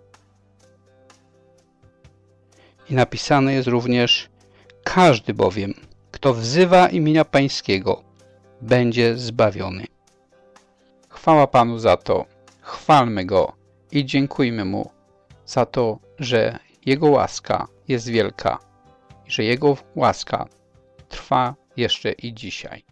I napisane jest również: każdy bowiem, kto wzywa imienia Pańskiego, będzie zbawiony. Chwała Panu za to, chwalmy Go i dziękujmy Mu za to, że Jego łaska jest wielka i że Jego łaska trwa jeszcze i dzisiaj.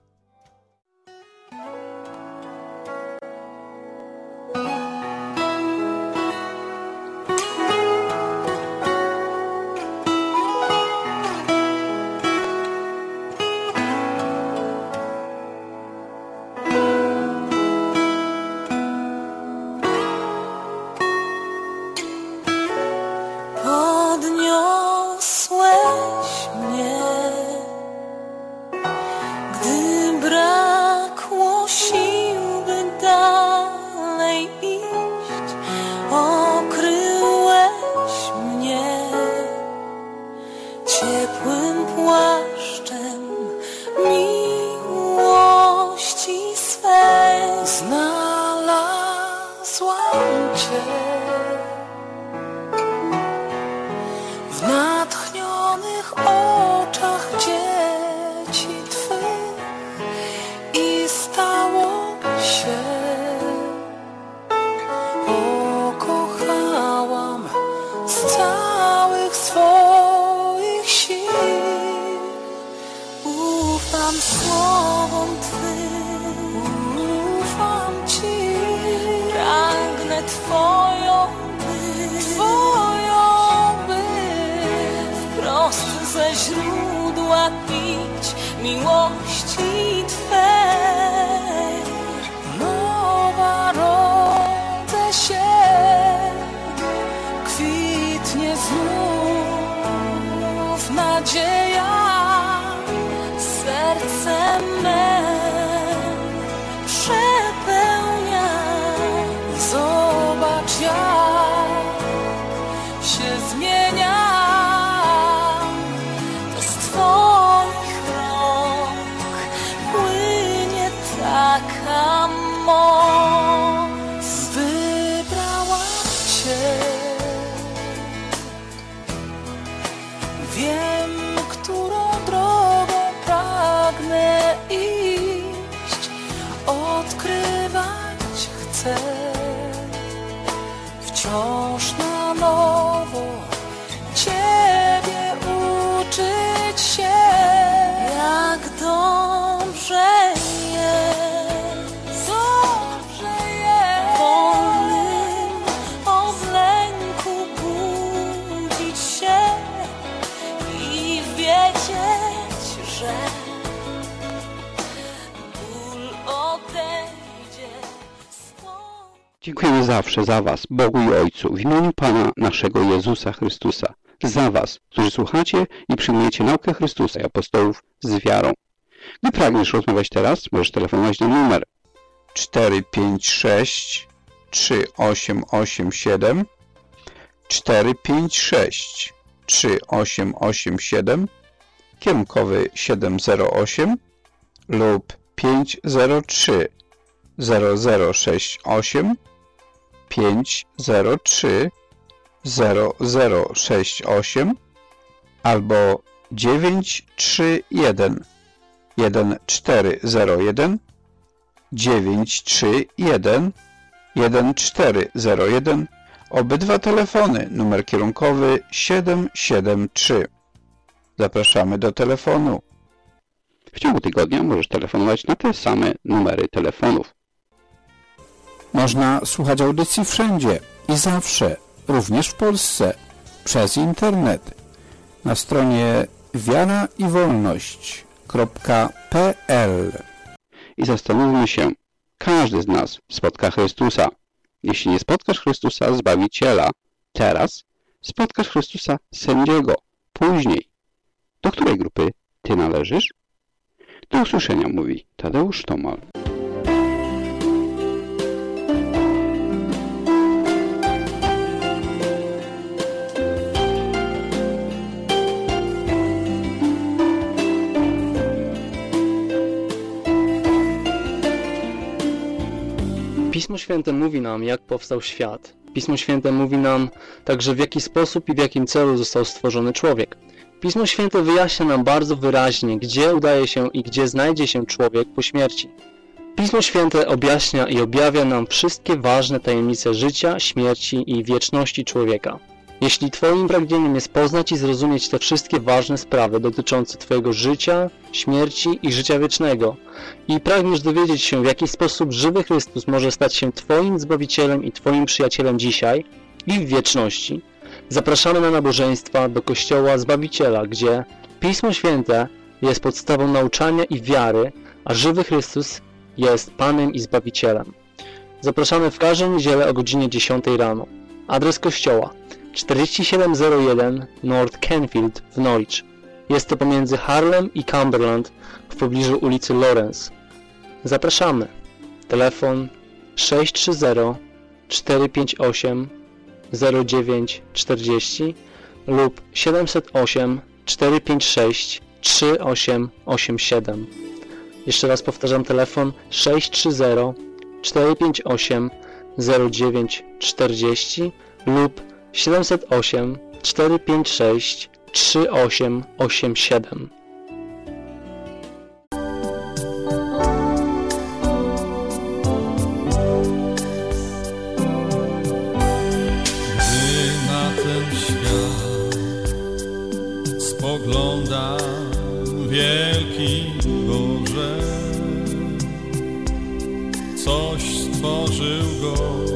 Podniosłeś mnie, gdy brakło sił, by dalej iść. Okryłeś mnie ciepłym płaszczem miłości swej. Znalazłam Cię w natchnionych oczach dzieci Twych i stało się. Pokochałam z całych swoich sił. Ufam słowom Twym, ufam Ci. Pragnę Twoją wprost ze źródła pić miłości Twej. Nowa rodzę się, kwitnie znów nadzieja, serce me przepełnia. Zobacz, jak się zmienia. To z Twoich rąk płynie tak. chcę wciąż na nowo Ciebie uczyć się, jak dobrze jest, wolnym od lęku budzić się i wiedzieć, że ból odejdzie stąd. Dziękujemy zawsze za Was, Bogu i Ojcu, w imieniu Pana naszego Jezusa Chrystusa. Za Was, którzy słuchacie i przyjmujecie naukę Chrystusa i apostołów z wiarą. Gdy pragniesz rozmawiać teraz, możesz telefonować na numer 456 3887 456 3887 kierunkowy 708 lub 503 0068 503 0068 albo 931 1401 931 1401. Obydwa telefony, numer kierunkowy 773. Zapraszamy do telefonu. W ciągu tygodnia możesz telefonować na te same numery telefonów. Można słuchać audycji wszędzie i zawsze, również w Polsce, przez internet. Na stronie wiaraiwolność.pl. I zastanówmy się, każdy z nas spotka Chrystusa. Jeśli nie spotkasz Chrystusa, Zbawiciela, teraz spotkasz Chrystusa, Sędziego, później. Do której grupy Ty należysz? Do usłyszenia, mówi Tadeusz Tomal. Pismo Święte mówi nam, jak powstał świat. Pismo Święte mówi nam także, w jaki sposób i w jakim celu został stworzony człowiek. Pismo Święte wyjaśnia nam bardzo wyraźnie, gdzie udaje się i gdzie znajdzie się człowiek po śmierci. Pismo Święte objaśnia i objawia nam wszystkie ważne tajemnice życia, śmierci i wieczności człowieka. Jeśli Twoim pragnieniem jest poznać i zrozumieć te wszystkie ważne sprawy dotyczące Twojego życia, śmierci i życia wiecznego i pragniesz dowiedzieć się, w jaki sposób żywy Chrystus może stać się Twoim Zbawicielem i Twoim przyjacielem dzisiaj i w wieczności, zapraszamy na nabożeństwa do Kościoła Zbawiciela, gdzie Pismo Święte jest podstawą nauczania i wiary, a żywy Chrystus jest Panem i Zbawicielem. Zapraszamy w każdą niedzielę o godzinie 10 rano. Adres kościoła 4701 North Canfield w Norwich. Jest to pomiędzy Harlem i Cumberland w pobliżu ulicy Lawrence. Zapraszamy. Telefon 630 458 0940 lub 708 456 3887. Jeszcze raz powtarzam, telefon 630 458 0940 lub 708 456 3887. Gdy na ten świat spoglądam, wielki Boże, coś stworzył go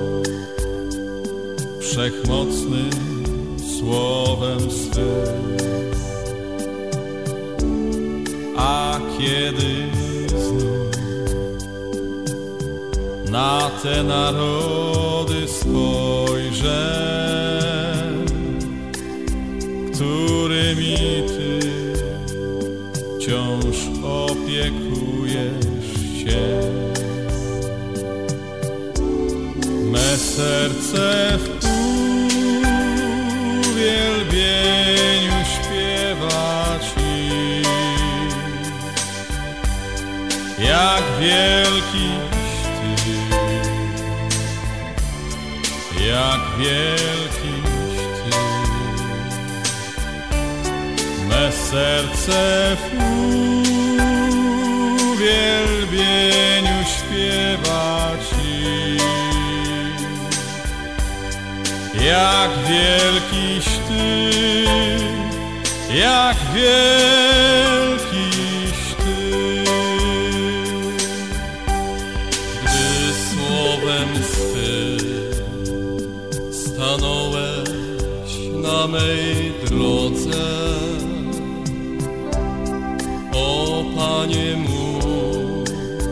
wszechmocnym słowem swym. A kiedy znów na te narody spojrzę, którymi Ty wciąż opiekujesz się, me serce w uwielbieniu śpiewa Ci, jak wielkiś Ty, jak wielkiś Ty. Me serce w uwielbieniu śpiewa Ci, jak wielkiś Ty, jak wielkiś Ty. Gdy słowem swym stanąłeś na mej drodze, o Panie mój,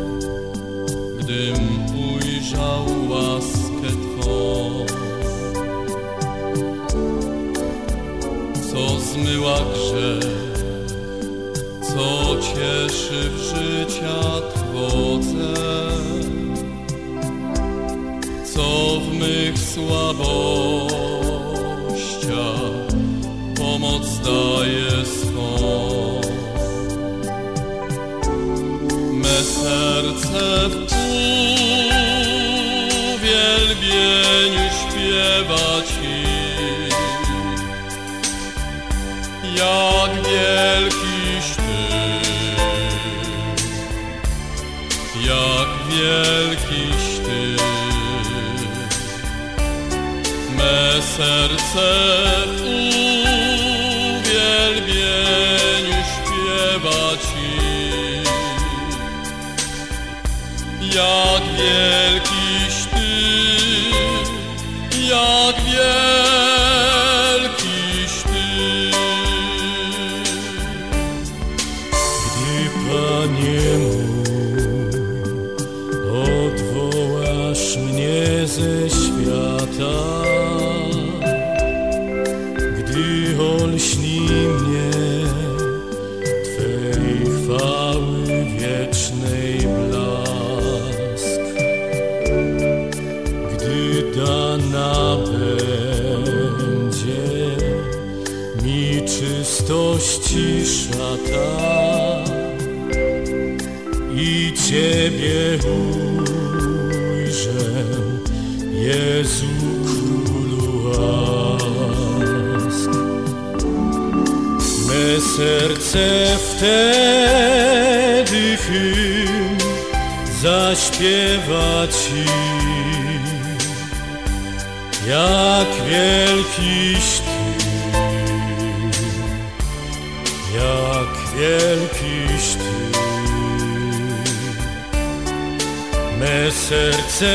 gdym ujrzał łaskę Twą, co zmyła grzech, co cieszy w życia Twodze, co w mych słabościach pomoc daje swą. Me serce w uwielbieniu śpiewa Ci, jak wielkiś Ty, jak wielkiś Ty. Me serce w uwielbieniu śpiewa Ci, jak wielkiś Ty, jak wielkiś Ty. Gdy, Panie mój, odwołasz mnie ze świata, gdy olśni mnie Twej chwały wiecznej blask, gdy dana będzie mi czystości szata i Ciebie ujrzę, Jezu Królu łask. Me serce wtedy hymn zaśpiewa Ci, jak wielkiś Ty, jak wielkiś Ty. Me serce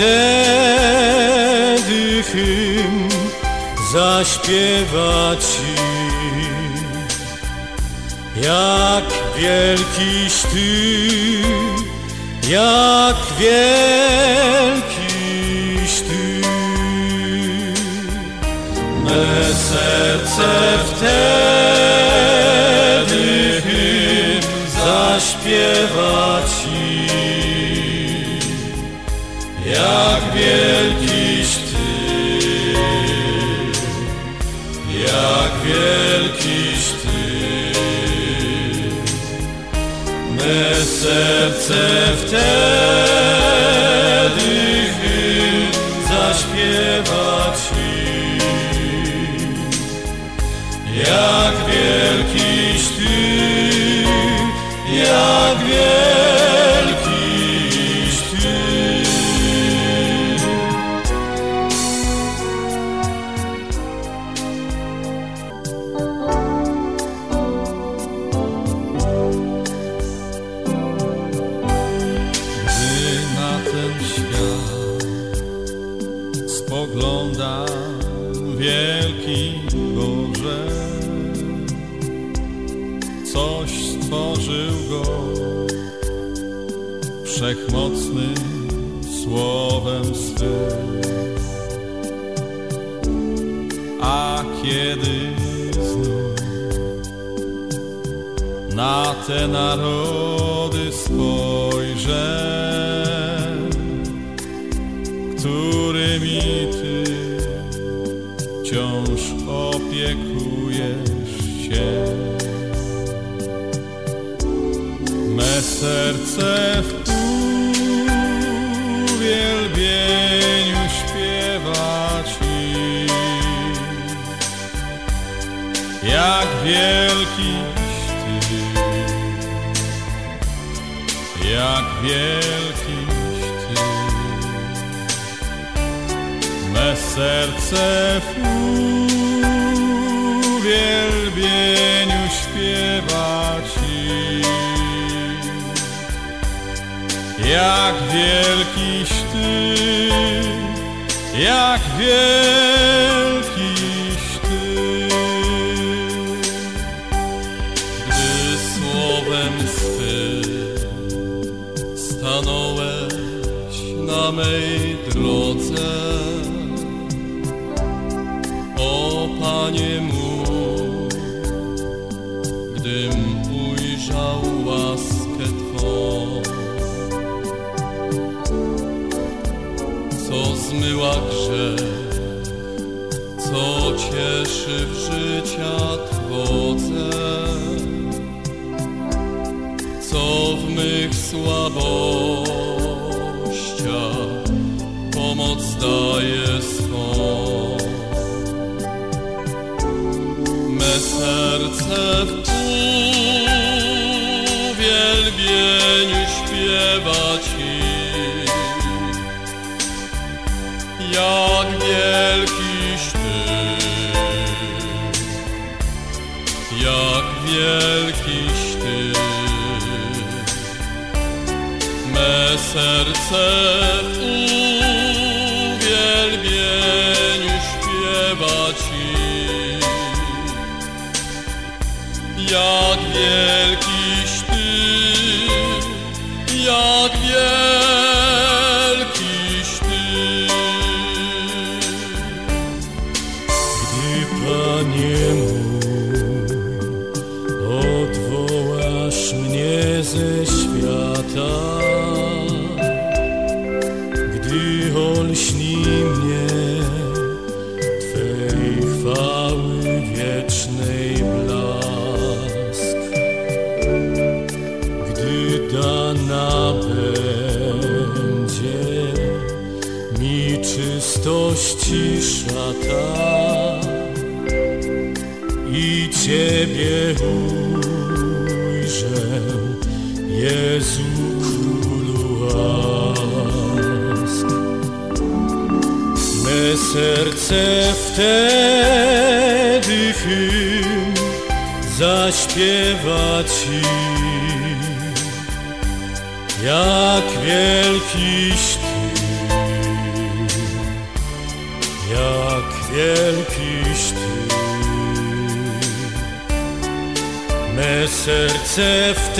wtedy hymn zaśpiewa Ci, jak wielkiś Ty, jak wielkiś Ty. Me serce wtedy hymn zaśpiewa Ci, jak wielkiś Ty, jak wielkiś Ty. Me serce wtedy hymn zaśpiewa Ci, jak wielkiś Ty, jak wielkiś Ty. Spoglądam, wielki Boże, coś stworzył go wszechmocnym słowem swym. A kiedy znów na te narody spojrzę, którymi Ty wciąż opiekujesz się, me serce w uwielbieniu śpiewa Ci, jak wielkiś Ty, jak wielkiś Ty. Me me serce w uwielbieniu śpiewa Ci. Jak wielkiś Ty, jak wielkiś Ty. Gdy słowem swym stanąłeś na mej drodze, o Panie mój, gdym ujrzał łaskę Twą, co zmyła grzech, co cieszy w życia Twodze, co w mych słabościach pomoc daje swą. Me serce w uwielbieniu śpiewa Ci. Jak wielkiś Ty, jak wielkiś Ty. Me serce w uwielbieniu śpiewa Ci. Jak wielkiś Ty, jak wielkiś Ty. Gdy, Panie mój, odwołasz mnie ze świata, gdy olśni mnie Twej chwały wiecznej blask, gdy dana będzie mi czystości szata i Ciebie ujrzę, Jezu Królu łask. Me serce wtedy hymn zaśpiewa Ci. Jak wielkiś Ty, jak wielkiś Ty. Me serce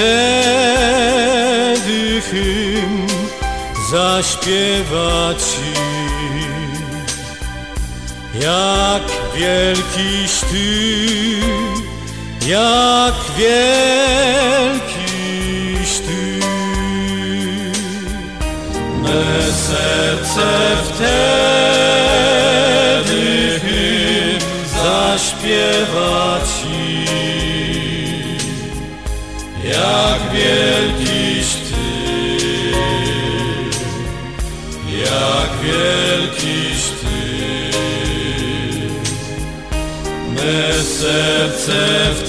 wtedy hymn zaśpiewa Ci. Jak wielkiś Ty, jak wielkiś Ty. Me serce wtedy hymn zaśpiewa Ci. Jak wielkiś Ty, jak wielkiś Ty. Me serce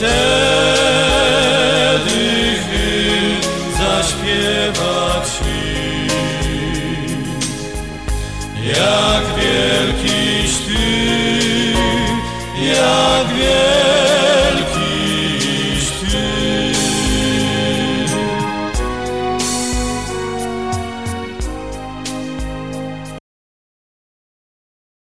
wtedy hymn zaśpiewa Ci. Jak wielkiś Ty, jak wielkiś Ty.